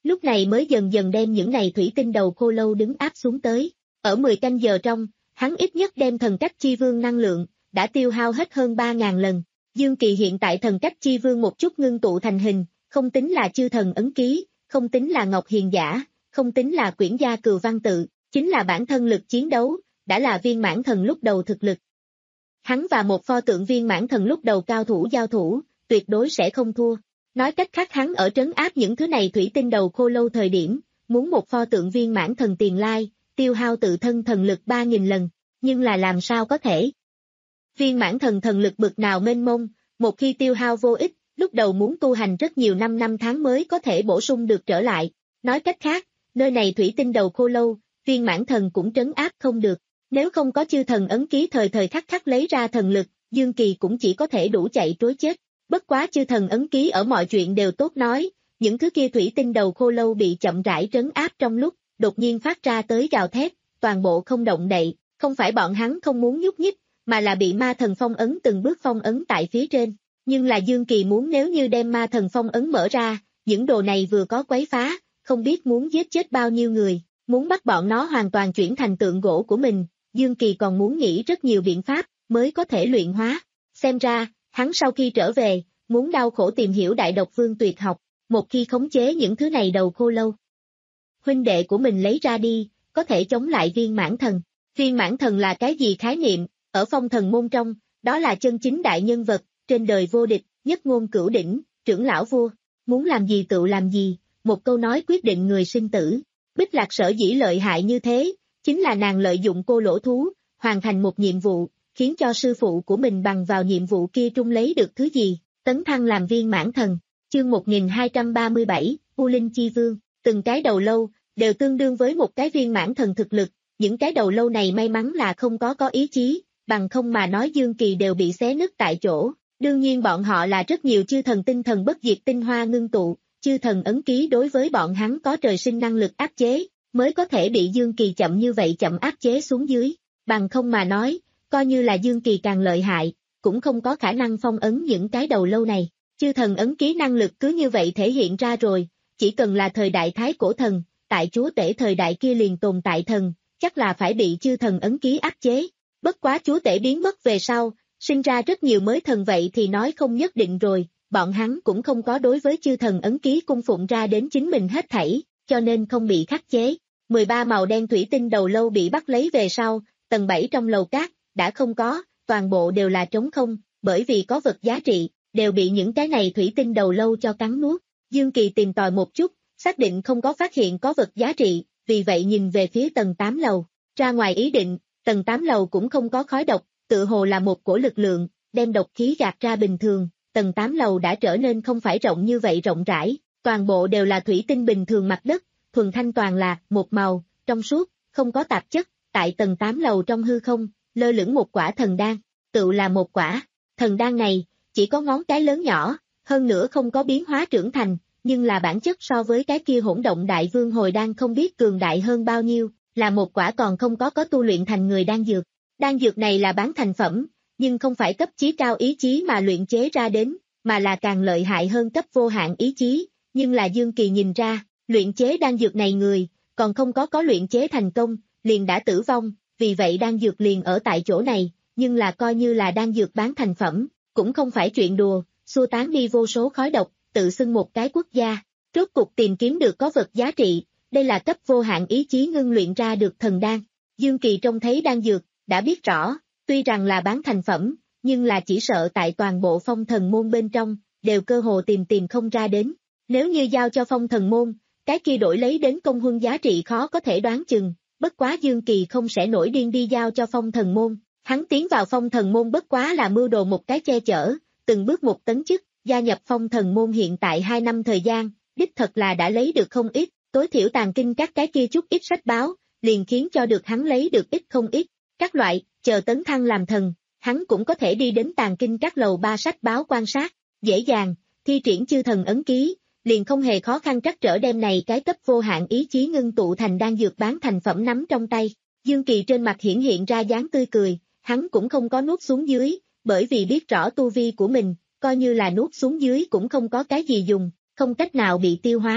lúc này mới dần dần đem những này thủy tinh đầu khô lâu đứng áp xuống tới. Ở mười canh giờ trong, hắn ít nhất đem thần cách chi vương năng lượng, đã tiêu hao hết hơn ba ngàn lần. Dương Kỳ hiện tại thần cách chi vương một chút ngưng tụ thành hình, không tính là chư thần ấn ký, không tính là ngọc hiền giả, không tính là quyển gia cừu văn tự, chính là bản thân lực chiến đấu, đã là viên mãn thần lúc đầu thực lực. Hắn và một pho tượng viên mãn thần lúc đầu cao thủ giao thủ, tuyệt đối sẽ không thua. Nói cách khác hắn ở trấn áp những thứ này thủy tinh đầu khô lâu thời điểm, muốn một pho tượng viên mãn thần tiền lai, tiêu hao tự thân thần lực ba nghìn lần, nhưng là làm sao có thể. Viên mãn thần thần lực bực nào mênh mông, một khi tiêu hao vô ích, lúc đầu muốn tu hành rất nhiều năm năm tháng mới có thể bổ sung được trở lại. Nói cách khác, nơi này thủy tinh đầu khô lâu, viên mãn thần cũng trấn áp không được. Nếu không có chư thần ấn ký thời thời khắc khắc lấy ra thần lực, Dương Kỳ cũng chỉ có thể đủ chạy trối chết. Bất quá chư thần ấn ký ở mọi chuyện đều tốt nói, những thứ kia thủy tinh đầu khô lâu bị chậm rãi trấn áp trong lúc, đột nhiên phát ra tới gào thét, toàn bộ không động đậy, không phải bọn hắn không muốn nhúc nhích, mà là bị ma thần phong ấn từng bước phong ấn tại phía trên. Nhưng là Dương Kỳ muốn nếu như đem ma thần phong ấn mở ra, những đồ này vừa có quấy phá, không biết muốn giết chết bao nhiêu người, muốn bắt bọn nó hoàn toàn chuyển thành tượng gỗ của mình, Dương Kỳ còn muốn nghĩ rất nhiều biện pháp, mới có thể luyện hóa. Xem ra, hắn sau khi trở về, muốn đau khổ tìm hiểu đại độc vương tuyệt học, một khi khống chế những thứ này đầu khô lâu. Huynh đệ của mình lấy ra đi, có thể chống lại viên mãn thần. Viên mãn thần là cái gì khái niệm, ở phong thần môn trong, đó là chân chính đại nhân vật, trên đời vô địch, nhất ngôn cửu đỉnh, trưởng lão vua, muốn làm gì tự làm gì, một câu nói quyết định người sinh tử. Bích Lạc sở dĩ lợi hại như thế, chính là nàng lợi dụng cô lỗ thú, hoàn thành một nhiệm vụ, khiến cho sư phụ của mình bằng vào nhiệm vụ kia trung lấy được thứ gì, tấn thăng làm viên mãn thần. Chương một nghìn hai trăm ba mươi bảy, U Linh Chi Vương, từng cái đầu lâu, đều tương đương với một cái viên mãn thần thực lực, những cái đầu lâu này may mắn là không có có ý chí, bằng không mà nói Dương Kỳ đều bị xé nứt tại chỗ. Đương nhiên bọn họ là rất nhiều chư thần tinh thần bất diệt tinh hoa ngưng tụ, chư thần ấn ký đối với bọn hắn có trời sinh năng lực áp chế, mới có thể bị Dương Kỳ chậm như vậy chậm áp chế xuống dưới, bằng không mà nói, coi như là Dương Kỳ càng lợi hại, cũng không có khả năng phong ấn những cái đầu lâu này. Chư thần ấn ký năng lực cứ như vậy thể hiện ra rồi, chỉ cần là thời đại thái cổ thần, tại chúa tể thời đại kia liền tồn tại thần, chắc là phải bị chư thần ấn ký áp chế. Bất quá chúa tể biến mất về sau, sinh ra rất nhiều mới thần vậy thì nói không nhất định rồi, bọn hắn cũng không có đối với chư thần ấn ký cung phụng ra đến chính mình hết thảy, cho nên không bị khắc chế. mười ba màu đen thủy tinh đầu lâu bị bắt lấy về sau, tầng bảy trong lầu cát, đã không có, toàn bộ đều là trống không, bởi vì có vật giá trị, đều bị những cái này thủy tinh đầu lâu cho cắn nuốt. Dương Kỳ tìm tòi một chút, xác định không có phát hiện có vật giá trị, vì vậy nhìn về phía tầng tám lầu, ra ngoài ý định, tầng tám lầu cũng không có khói độc, tự hồ là một cổ lực lượng, đem độc khí gạt ra bình thường, tầng tám lầu đã trở nên không phải rộng như vậy rộng rãi, toàn bộ đều là thủy tinh bình thường mặt đất, thuần thanh toàn là một màu, trong suốt, không có tạp chất, tại tầng tám lầu trong hư không, lơ lửng một quả thần đan, tự là một quả, thần đan này, chỉ có ngón cái lớn nhỏ, hơn nữa không có biến hóa trưởng thành, nhưng là bản chất so với cái kia hỗn động đại vương hồi đan không biết cường đại hơn bao nhiêu, là một quả còn không có có tu luyện thành người đan dược. Đan dược này là bán thành phẩm, nhưng không phải cấp chí cao ý chí mà luyện chế ra đến, mà là càng lợi hại hơn cấp vô hạn ý chí, nhưng là Dương Kỳ nhìn ra, luyện chế đan dược này người, còn không có có luyện chế thành công, liền đã tử vong, vì vậy đan dược liền ở tại chỗ này, nhưng là coi như là đan dược bán thành phẩm, cũng không phải chuyện đùa, xua tán đi vô số khói độc, tự xưng một cái quốc gia, rốt cuộc tìm kiếm được có vật giá trị, đây là cấp vô hạn ý chí ngưng luyện ra được thần đan. Dương Kỳ trông thấy đan dược, đã biết rõ, tuy rằng là bán thành phẩm, nhưng là chỉ sợ tại toàn bộ phong thần môn bên trong, đều cơ hồ tìm tìm không ra đến. Nếu như giao cho phong thần môn, cái kia đổi lấy đến công huân giá trị khó có thể đoán chừng, bất quá Dương Kỳ không sẽ nổi điên đi giao cho phong thần môn. Hắn tiến vào phong thần môn bất quá là mưu đồ một cái che chở, từng bước một tấn chức, gia nhập phong thần môn hiện tại hai năm thời gian, đích thật là đã lấy được không ít, tối thiểu tàng kinh các cái kia chút ít sách báo, liền khiến cho được hắn lấy được ít không ít. Các loại, chờ tấn thăng làm thần, hắn cũng có thể đi đến tàng kinh các lầu ba sách báo quan sát, dễ dàng, thi triển chư thần ấn ký, liền không hề khó khăn trắc trở đem này cái cấp vô hạn ý chí ngưng tụ thành đan dược bán thành phẩm nắm trong tay. Dương Kỳ trên mặt hiển hiện ra dáng tươi cười, hắn cũng không có nuốt xuống dưới, bởi vì biết rõ tu vi của mình, coi như là nuốt xuống dưới cũng không có cái gì dùng, không cách nào bị tiêu hóa.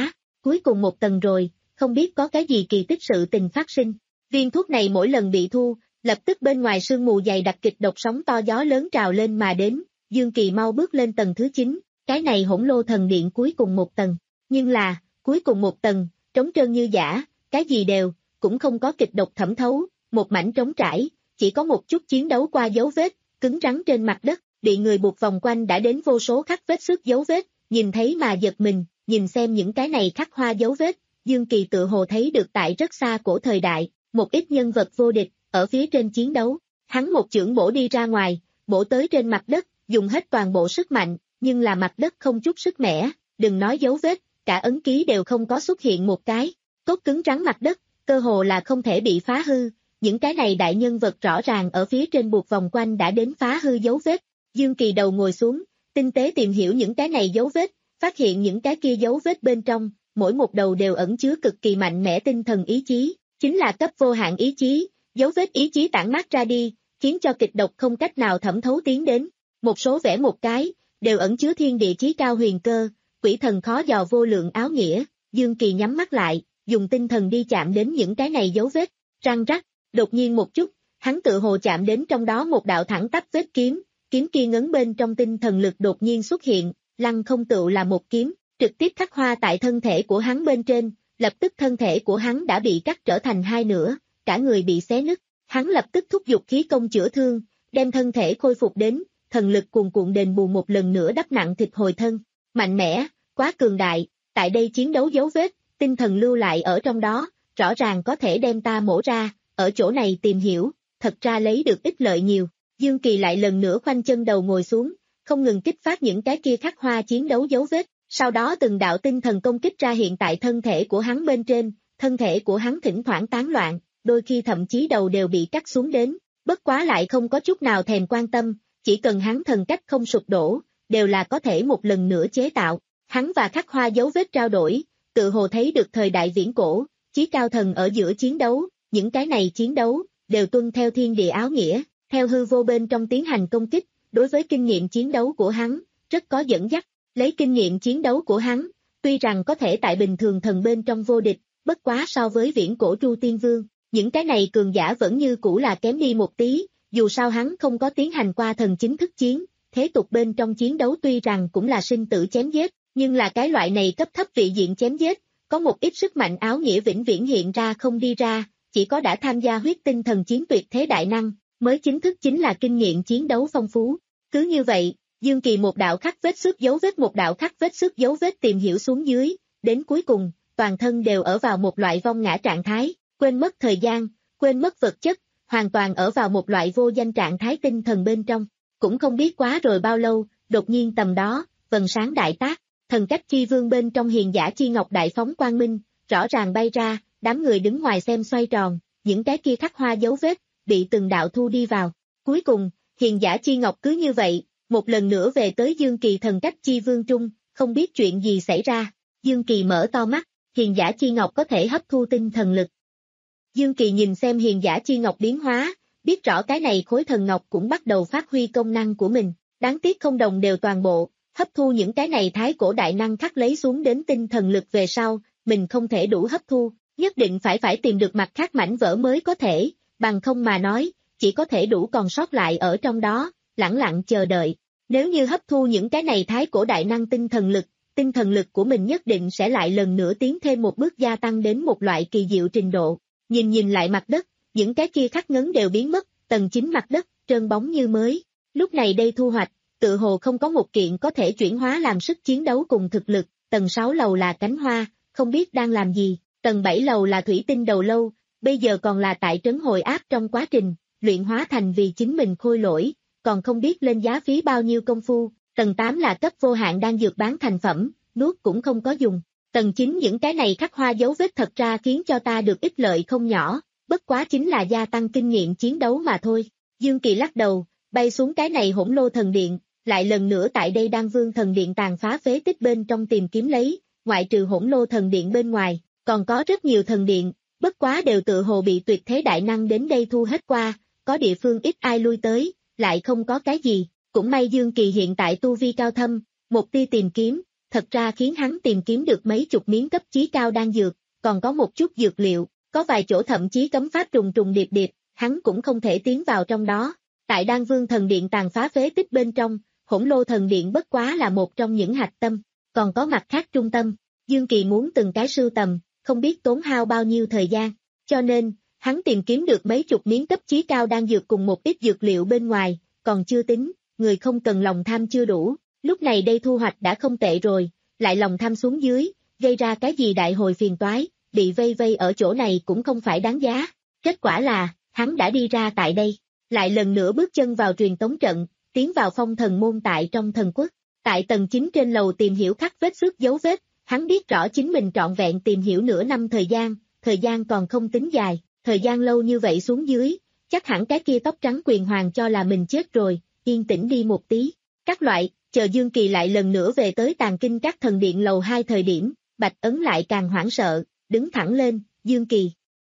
cuối cùng một tầng rồi, không biết có cái gì kỳ tích sự tình phát sinh. Viên thuốc này mỗi lần bị thu, lập tức bên ngoài sương mù dày đặc kịch độc sóng to gió lớn trào lên mà đến, Dương Kỳ mau bước lên tầng thứ chín, cái này hỗn lô thần điện cuối cùng một tầng. Nhưng là, cuối cùng một tầng, trống trơn như giả, cái gì đều, cũng không có kịch độc thẩm thấu, một mảnh trống trải, chỉ có một chút chiến đấu qua dấu vết, cứng rắn trên mặt đất, bị người buộc vòng quanh đã đến vô số khắc vết xước dấu vết, nhìn thấy mà giật mình, nhìn xem những cái này khắc hoa dấu vết, Dương Kỳ tự hồ thấy được tại rất xa cổ thời đại, một ít nhân vật vô địch, ở phía trên chiến đấu, hắn một chưởng bổ đi ra ngoài, bổ tới trên mặt đất, dùng hết toàn bộ sức mạnh, nhưng là mặt đất không chút sức mẻ, đừng nói dấu vết, cả ấn ký đều không có xuất hiện một cái, cốt cứng rắn mặt đất, cơ hồ là không thể bị phá hư, những cái này đại nhân vật rõ ràng ở phía trên buộc vòng quanh đã đến phá hư dấu vết, Dương Kỳ đầu ngồi xuống, tinh tế tìm hiểu những cái này dấu vết, phát hiện những cái kia dấu vết bên trong, mỗi một đầu đều ẩn chứa cực kỳ mạnh mẽ tinh thần ý chí, chính là cấp vô hạn ý chí, dấu vết ý chí tản mát ra đi, khiến cho kịch độc không cách nào thẩm thấu tiến đến, một số vẽ một cái, đều ẩn chứa thiên địa chí cao huyền cơ, quỷ thần khó dò vô lượng áo nghĩa, Dương Kỳ nhắm mắt lại, dùng tinh thần đi chạm đến những cái này dấu vết, răng rắc, đột nhiên một chút, hắn tự hồ chạm đến trong đó một đạo thẳng tắp vết kiếm, kiếm kia ngấn bên trong tinh thần lực đột nhiên xuất hiện, lăng không tựu là một kiếm, trực tiếp khắc hoa tại thân thể của hắn bên trên, lập tức thân thể của hắn đã bị cắt trở thành hai nửa, cả người bị xé nứt, hắn lập tức thúc giục khí công chữa thương, đem thân thể khôi phục đến, thần lực cuồn cuộn đền bù một lần nữa đắp nặng thịt hồi thân, mạnh mẽ, quá cường đại, tại đây chiến đấu dấu vết, tinh thần lưu lại ở trong đó, rõ ràng có thể đem ta mổ ra, ở chỗ này tìm hiểu, thật ra lấy được ích lợi nhiều, Dương Kỳ lại lần nữa khoanh chân đầu ngồi xuống, không ngừng kích phát những cái kia khắc hoa chiến đấu dấu vết, sau đó từng đạo tinh thần công kích ra hiện tại thân thể của hắn bên trên, thân thể của hắn thỉnh thoảng tán loạn, đôi khi thậm chí đầu đều bị cắt xuống đến, bất quá lại không có chút nào thèm quan tâm, chỉ cần hắn thần cách không sụp đổ, đều là có thể một lần nữa chế tạo, hắn và khắc hoa dấu vết trao đổi, tự hồ thấy được thời đại viễn cổ, chí cao thần ở giữa chiến đấu, những cái này chiến đấu, đều tuân theo thiên địa áo nghĩa, theo hư vô bên trong tiến hành công kích, đối với kinh nghiệm chiến đấu của hắn, rất có dẫn dắt, lấy kinh nghiệm chiến đấu của hắn, tuy rằng có thể tại bình thường thần bên trong vô địch, bất quá so với viễn cổ Tru Tiên Vương, những cái này cường giả vẫn như cũ là kém đi một tí, dù sao hắn không có tiến hành qua thần chính thức chiến, thế tục bên trong chiến đấu tuy rằng cũng là sinh tử chém giết, nhưng là cái loại này cấp thấp vị diện chém giết, có một ít sức mạnh áo nghĩa vĩnh viễn hiện ra không đi ra, chỉ có đã tham gia huyết tinh thần chiến tuyệt thế đại năng, mới chính thức chính là kinh nghiệm chiến đấu phong phú. Cứ như vậy, Dương Kỳ một đạo khắc vết xước dấu vết một đạo khắc vết xước dấu vết tìm hiểu xuống dưới, đến cuối cùng, toàn thân đều ở vào một loại vong ngã trạng thái, quên mất thời gian, quên mất vật chất, hoàn toàn ở vào một loại vô danh trạng thái tinh thần bên trong. Cũng không biết quá rồi bao lâu, đột nhiên tầm đó, vầng sáng đại tác, thần cách chi vương bên trong hiền giả chi ngọc đại phóng quang minh, rõ ràng bay ra, đám người đứng ngoài xem xoay tròn, những cái kia khắc hoa dấu vết, bị từng đạo thu đi vào. Cuối cùng, hiền giả chi ngọc cứ như vậy, một lần nữa về tới Dương Kỳ thần cách chi vương trung, không biết chuyện gì xảy ra. Dương Kỳ mở to mắt, hiền giả chi ngọc có thể hấp thu tinh thần lực. Dương Kỳ nhìn xem hiền giả chi ngọc biến hóa, biết rõ cái này khối thần ngọc cũng bắt đầu phát huy công năng của mình, đáng tiếc không đồng đều toàn bộ, hấp thu những cái này thái cổ đại năng khắc lấy xuống đến tinh thần lực về sau, mình không thể đủ hấp thu, nhất định phải phải tìm được mặt khác mảnh vỡ mới có thể, bằng không mà nói, chỉ có thể đủ còn sót lại ở trong đó, lẳng lặng chờ đợi. Nếu như hấp thu những cái này thái cổ đại năng tinh thần lực, tinh thần lực của mình nhất định sẽ lại lần nữa tiến thêm một bước gia tăng đến một loại kỳ diệu trình độ. Nhìn nhìn lại mặt đất, những cái kia khắc ngấn đều biến mất, tầng chín mặt đất, trơn bóng như mới. Lúc này đây thu hoạch, tự hồ không có một kiện có thể chuyển hóa làm sức chiến đấu cùng thực lực, tầng sáu lầu là cánh hoa, không biết đang làm gì, tầng bảy lầu là thủy tinh đầu lâu, bây giờ còn là tại trấn hồi áp trong quá trình, luyện hóa thành vì chính mình khôi lỗi, còn không biết lên giá phí bao nhiêu công phu, tầng tám là cấp vô hạn đang dược bán thành phẩm, nuốt cũng không có dùng. Tầng chín những cái này khắc hoa dấu vết thật ra khiến cho ta được ích lợi không nhỏ, bất quá chính là gia tăng kinh nghiệm chiến đấu mà thôi. Dương Kỳ lắc đầu, bay xuống cái này hỗn lô thần điện, lại lần nữa tại đây Đan Vương thần điện tàn phá phế tích bên trong tìm kiếm lấy, ngoại trừ hỗn lô thần điện bên ngoài, còn có rất nhiều thần điện, bất quá đều tự hồ bị tuyệt thế đại năng đến đây thu hết qua, có địa phương ít ai lui tới, lại không có cái gì, cũng may Dương Kỳ hiện tại tu vi cao thâm, một tia tìm kiếm, thật ra khiến hắn tìm kiếm được mấy chục miếng cấp chí cao đan dược, còn có một chút dược liệu, có vài chỗ thậm chí cấm pháp trùng trùng điệp điệp, hắn cũng không thể tiến vào trong đó. Tại Đan Vương Thần Điện tàn phá phế tích bên trong, Hỗn Lô Thần Điện bất quá là một trong những hạch tâm, còn có mặt khác trung tâm, Dương Kỳ muốn từng cái sưu tầm, không biết tốn hao bao nhiêu thời gian, cho nên, hắn tìm kiếm được mấy chục miếng cấp chí cao đan dược cùng một ít dược liệu bên ngoài, còn chưa tính, người không cần lòng tham chưa đủ, lúc này đây thu hoạch đã không tệ rồi, lại lòng tham xuống dưới, gây ra cái gì đại hồi phiền toái, bị vây vây ở chỗ này cũng không phải đáng giá, kết quả là, hắn đã đi ra tại đây, lại lần nữa bước chân vào truyền tống trận, tiến vào phong thần môn tại trong thần quốc, tại tầng chín trên lầu tìm hiểu khắc vết xước dấu vết, hắn biết rõ chính mình trọn vẹn tìm hiểu nửa năm thời gian, thời gian còn không tính dài, thời gian lâu như vậy xuống dưới, chắc hẳn cái kia tóc trắng quyền hoàng cho là mình chết rồi, yên tĩnh đi một tí, các loại, chờ Dương Kỳ lại lần nữa về tới tàn kinh các thần điện lầu hai thời điểm, Bạch Ấn lại càng hoảng sợ, đứng thẳng lên, Dương Kỳ.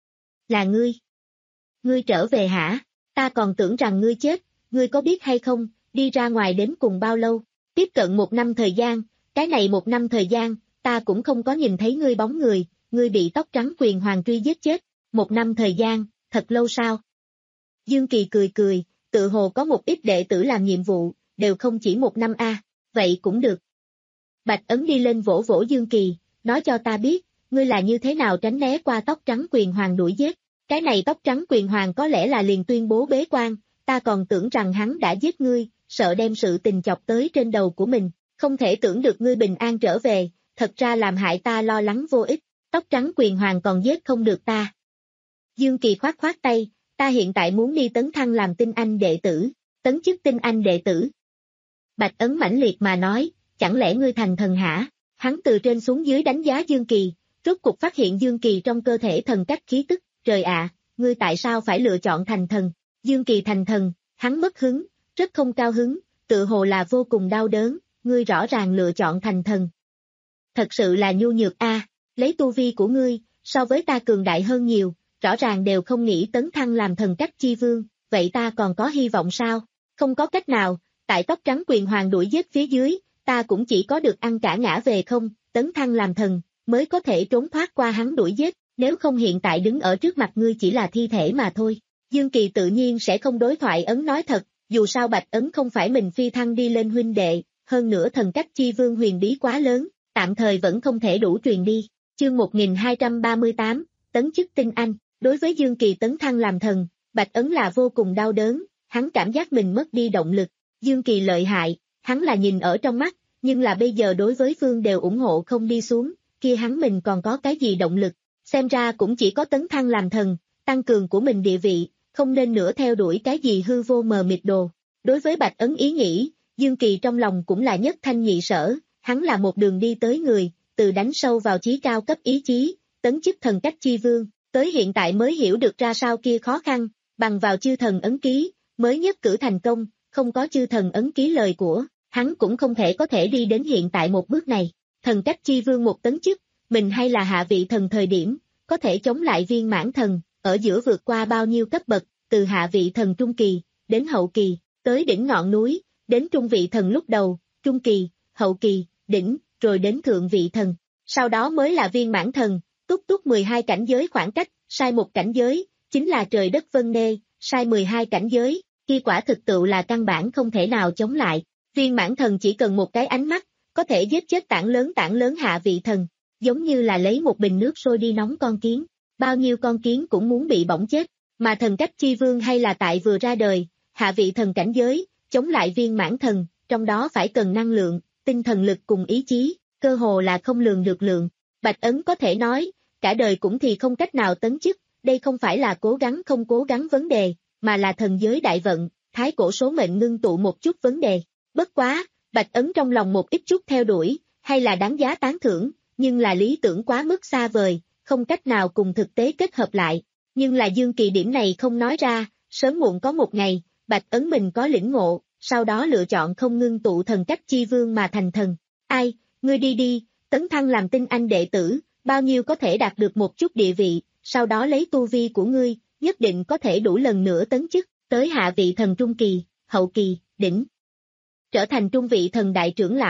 Là ngươi. Ngươi trở về hả? Ta còn tưởng rằng ngươi chết, ngươi có biết hay không, đi ra ngoài đến cùng bao lâu? Tiếp cận một năm thời gian, cái này một năm thời gian, ta cũng không có nhìn thấy ngươi bóng người, ngươi bị tóc trắng quyền hoàng truy giết chết, một năm thời gian, thật lâu sao? Dương Kỳ cười cười, tự hồ có một ít đệ tử làm nhiệm vụ, đều không chỉ một năm a, à, vậy cũng được. Bạch Ấn đi lên vỗ vỗ Dương Kỳ, nói cho ta biết, ngươi là như thế nào tránh né qua tóc trắng quyền hoàng đuổi giết, cái này tóc trắng quyền hoàng có lẽ là liền tuyên bố bế quan, ta còn tưởng rằng hắn đã giết ngươi, sợ đem sự tình chọc tới trên đầu của mình, không thể tưởng được ngươi bình an trở về, thật ra làm hại ta lo lắng vô ích, tóc trắng quyền hoàng còn giết không được ta. Dương Kỳ khoát khoát tay, ta hiện tại muốn đi tấn thăng làm tinh anh đệ tử, tấn chức tinh anh đệ tử. Bạch Ấn mãnh liệt mà nói, chẳng lẽ ngươi thành thần hả? Hắn từ trên xuống dưới đánh giá Dương Kỳ, rốt cục phát hiện Dương Kỳ trong cơ thể thần cách khí tức, trời ạ, ngươi tại sao phải lựa chọn thành thần? Dương Kỳ thành thần, hắn mất hứng, rất không cao hứng, tự hồ là vô cùng đau đớn, ngươi rõ ràng lựa chọn thành thần. Thật sự là nhu nhược a, à, lấy tu vi của ngươi, so với ta cường đại hơn nhiều, rõ ràng đều không nghĩ tấn thăng làm thần cách chi vương, vậy ta còn có hy vọng sao? Không có cách nào, tại tóc trắng quyền hoàng đuổi giết phía dưới, ta cũng chỉ có được ăn cả ngã về không, tấn thăng làm thần, mới có thể trốn thoát qua hắn đuổi giết, nếu không hiện tại đứng ở trước mặt ngươi chỉ là thi thể mà thôi. Dương Kỳ tự nhiên sẽ không đối thoại Ấn nói thật, dù sao Bạch Ấn không phải mình phi thăng đi lên huynh đệ, hơn nữa thần cách chi vương huyền bí quá lớn, tạm thời vẫn không thể đủ truyền đi. Chương một nghìn hai trăm ba mươi tám, tấn chức tinh anh, đối với Dương Kỳ tấn thăng làm thần, Bạch Ấn là vô cùng đau đớn, hắn cảm giác mình mất đi động lực, Dương Kỳ lợi hại, hắn là nhìn ở trong mắt, nhưng là bây giờ đối với phương đều ủng hộ không đi xuống, kia hắn mình còn có cái gì động lực, xem ra cũng chỉ có tấn thăng làm thần, tăng cường của mình địa vị, không nên nữa theo đuổi cái gì hư vô mờ mịt đồ. Đối với Bạch Ấn ý nghĩ, Dương Kỳ trong lòng cũng là nhất thanh nhị sở, hắn là một đường đi tới người, từ đánh sâu vào chí cao cấp ý chí, tấn chức thần cách chi vương, tới hiện tại mới hiểu được ra sao kia khó khăn, bằng vào chư thần ấn ký, mới nhất cử thành công, không có chư thần ấn ký lời của, hắn cũng không thể có thể đi đến hiện tại một bước này. Thần cách chi vương một tấn chức, mình hay là hạ vị thần thời điểm, có thể chống lại viên mãn thần, ở giữa vượt qua bao nhiêu cấp bậc, từ hạ vị thần trung kỳ, đến hậu kỳ, tới đỉnh ngọn núi, đến trung vị thần lúc đầu, trung kỳ, hậu kỳ, đỉnh, rồi đến thượng vị thần. Sau đó mới là viên mãn thần, túc túc mười hai cảnh giới khoảng cách, sai một cảnh giới, chính là trời đất vân nê, sai mười hai cảnh giới, khi quả thực tự là căn bản không thể nào chống lại. Viên mãn thần chỉ cần một cái ánh mắt, có thể giết chết tảng lớn tảng lớn hạ vị thần, giống như là lấy một bình nước sôi đi nóng con kiến, bao nhiêu con kiến cũng muốn bị bỏng chết, mà thần cách chi vương hay là tại vừa ra đời, hạ vị thần cảnh giới, chống lại viên mãn thần, trong đó phải cần năng lượng, tinh thần lực cùng ý chí, cơ hồ là không lường được lượng. Bạch Ấn có thể nói, cả đời cũng thì không cách nào tấn chức, đây không phải là cố gắng không cố gắng vấn đề, mà là thần giới đại vận, thái cổ số mệnh ngưng tụ một chút vấn đề. Bất quá, Bạch Ấn trong lòng một ít chút theo đuổi, hay là đáng giá tán thưởng, nhưng là lý tưởng quá mức xa vời, không cách nào cùng thực tế kết hợp lại. Nhưng là Dương Kỳ điểm này không nói ra, sớm muộn có một ngày, Bạch Ấn mình có lĩnh ngộ, sau đó lựa chọn không ngưng tụ thần cách chi vương mà thành thần. Ai, ngươi đi đi, tấn thăng làm tinh anh đệ tử, bao nhiêu có thể đạt được một chút địa vị, sau đó lấy tu vi của ngươi, nhất định có thể đủ lần nữa tấn chức, tới hạ vị thần trung kỳ, hậu kỳ, đỉnh. Trở thành trung vị thần đại trưởng lão,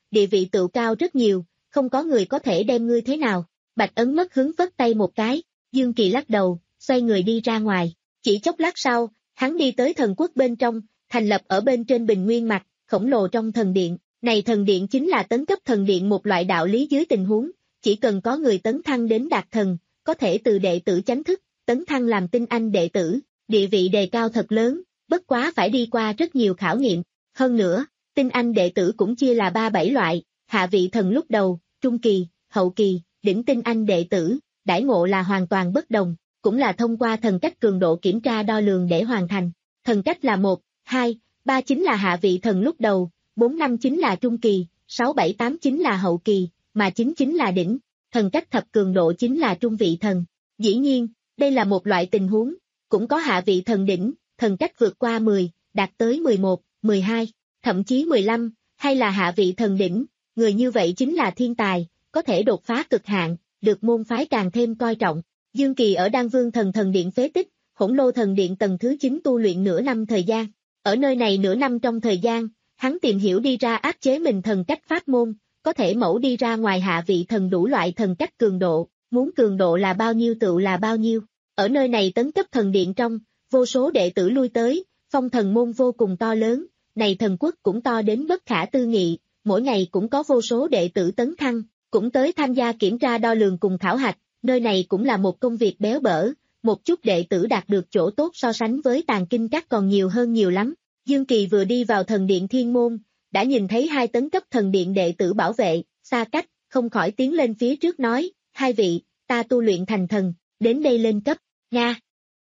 địa vị tự cao rất nhiều, không có người có thể đem ngươi thế nào. Bạch Ấn mất hứng vất tay một cái, Dương Kỳ lắc đầu, xoay người đi ra ngoài. Chỉ chốc lát sau, hắn đi tới thần quốc bên trong, thành lập ở bên trên bình nguyên mặt, khổng lồ trong thần điện. Này thần điện chính là tấn cấp thần điện một loại đạo lý dưới tình huống, chỉ cần có người tấn thăng đến đạt thần, có thể từ đệ tử chánh thức, tấn thăng làm tinh anh đệ tử, địa vị đề cao thật lớn, bất quá phải đi qua rất nhiều khảo nghiệm. Hơn nữa, tinh anh đệ tử cũng chia là ba bảy loại, hạ vị thần lúc đầu, trung kỳ, hậu kỳ, đỉnh tinh anh đệ tử, đãi ngộ là hoàn toàn bất đồng, cũng là thông qua thần cách cường độ kiểm tra đo lường để hoàn thành. Thần cách là một, hai, ba chính là hạ vị thần lúc đầu, bốn năm chính là trung kỳ, sáu bảy tám chính là hậu kỳ, mà chín chính là đỉnh. Thần cách thập cường độ chính là trung vị thần. Dĩ nhiên, đây là một loại tình huống, cũng có hạ vị thần đỉnh, thần cách vượt qua mười, đạt tới mười một, mười hai, thậm chí mười lăm, hay là hạ vị thần đỉnh, người như vậy chính là thiên tài, có thể đột phá cực hạn, được môn phái càng thêm coi trọng. Dương Kỳ ở Đan Vương Thần Thần Điện phế tích, Hỗn Lô Thần Điện tầng thứ chín tu luyện nửa năm thời gian. Ở nơi này nửa năm trong thời gian, hắn tìm hiểu đi ra áp chế mình thần cách pháp môn, có thể mẫu đi ra ngoài hạ vị thần đủ loại thần cách cường độ, muốn cường độ là bao nhiêu tựu là bao nhiêu. Ở nơi này tấn cấp thần điện trong, vô số đệ tử lui tới, phong thần môn vô cùng to lớn, này thần quốc cũng to đến bất khả tư nghị, mỗi ngày cũng có vô số đệ tử tấn thăng, cũng tới tham gia kiểm tra đo lường cùng khảo hạch, nơi này cũng là một công việc béo bở, một chút đệ tử đạt được chỗ tốt so sánh với Tàng Kinh Các còn nhiều hơn nhiều lắm. Dương Kỳ vừa đi vào thần điện thiên môn, đã nhìn thấy hai tấn cấp thần điện đệ tử bảo vệ, xa cách, không khỏi tiến lên phía trước nói, hai vị, ta tu luyện thành thần, đến đây lên cấp, Nga.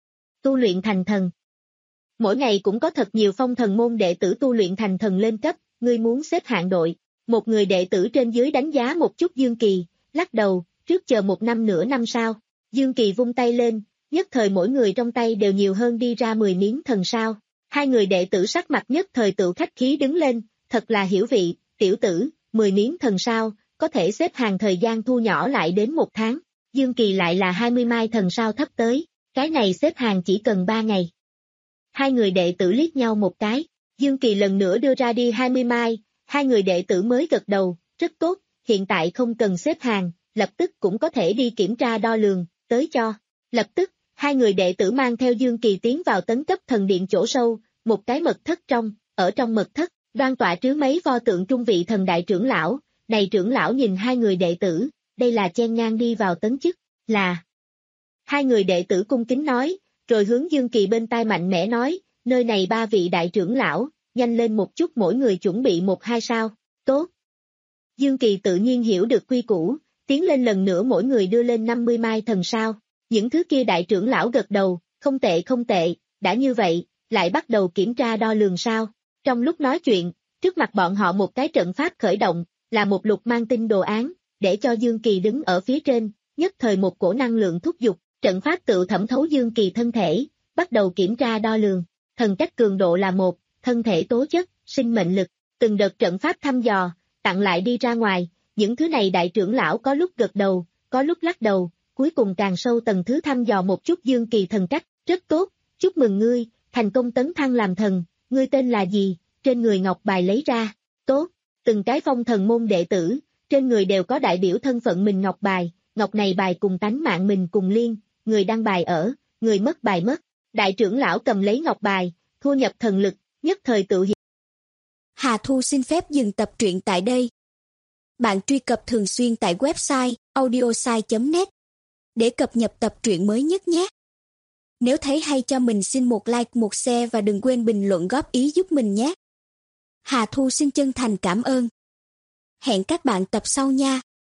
Tu luyện thành thần. Mỗi ngày cũng có thật nhiều phong thần môn đệ tử tu luyện thành thần lên cấp, ngươi muốn xếp hạng đội. Một người đệ tử trên dưới đánh giá một chút Dương Kỳ, lắc đầu, trước chờ một năm nửa năm sau. Dương Kỳ vung tay lên, nhất thời mỗi người trong tay đều nhiều hơn đi ra mười miếng thần sao. Hai người đệ tử sắc mặt nhất thời tự khách khí đứng lên, thật là hiểu vị, tiểu tử, mười miếng thần sao, có thể xếp hàng thời gian thu nhỏ lại đến một tháng. Dương Kỳ lại là hai mươi mai thần sao thấp tới, cái này xếp hàng chỉ cần ba ngày. Hai người đệ tử liếc nhau một cái, Dương Kỳ lần nữa đưa ra đi hai mươi mai, hai người đệ tử mới gật đầu, rất tốt, hiện tại không cần xếp hàng, lập tức cũng có thể đi kiểm tra đo lường, tới cho. Lập tức, hai người đệ tử mang theo Dương Kỳ tiến vào tấn cấp thần điện chỗ sâu, một cái mật thất trong, ở trong mật thất, đoan tọa trứ mấy pho tượng trung vị thần đại trưởng lão, này trưởng lão nhìn hai người đệ tử, đây là chen ngang đi vào tấn chức, là. Hai người đệ tử cung kính nói, rồi hướng Dương Kỳ bên tai mạnh mẽ nói, nơi này ba vị đại trưởng lão, nhanh lên một chút mỗi người chuẩn bị một hai sao, tốt. Dương Kỳ tự nhiên hiểu được quy củ, tiến lên lần nữa mỗi người đưa lên năm mươi mai thần sao, những thứ kia đại trưởng lão gật đầu, không tệ không tệ, đã như vậy, lại bắt đầu kiểm tra đo lường sao. Trong lúc nói chuyện, trước mặt bọn họ một cái trận pháp khởi động, là một lục mang tinh đồ án, để cho Dương Kỳ đứng ở phía trên, nhất thời một cổ năng lượng thúc giục, trận pháp tự thẩm thấu Dương Kỳ thân thể, bắt đầu kiểm tra đo lường, thần cách cường độ là một, thân thể tố chất, sinh mệnh lực, từng đợt trận pháp thăm dò, tặng lại đi ra ngoài, những thứ này đại trưởng lão có lúc gật đầu, có lúc lắc đầu, cuối cùng càng sâu tầng thứ thăm dò một chút Dương Kỳ thần cách, rất tốt, chúc mừng ngươi, thành công tấn thăng làm thần, ngươi tên là gì, trên người ngọc bài lấy ra, tốt, từng cái phong thần môn đệ tử, trên người đều có đại biểu thân phận mình ngọc bài, ngọc này bài cùng tánh mạng mình cùng liên, người đăng bài ở, người mất bài mất, đại trưởng lão cầm lấy ngọc bài, thu nhập thần lực, nhất thời tự hiện. Hà Thu xin phép dừng tập truyện tại đây. Bạn truy cập thường xuyên tại website audiosai chấm net để cập nhật tập truyện mới nhất nhé. Nếu thấy hay cho mình xin một like, một share và đừng quên bình luận góp ý giúp mình nhé. Hà Thu xin chân thành cảm ơn. Hẹn các bạn tập sau nha.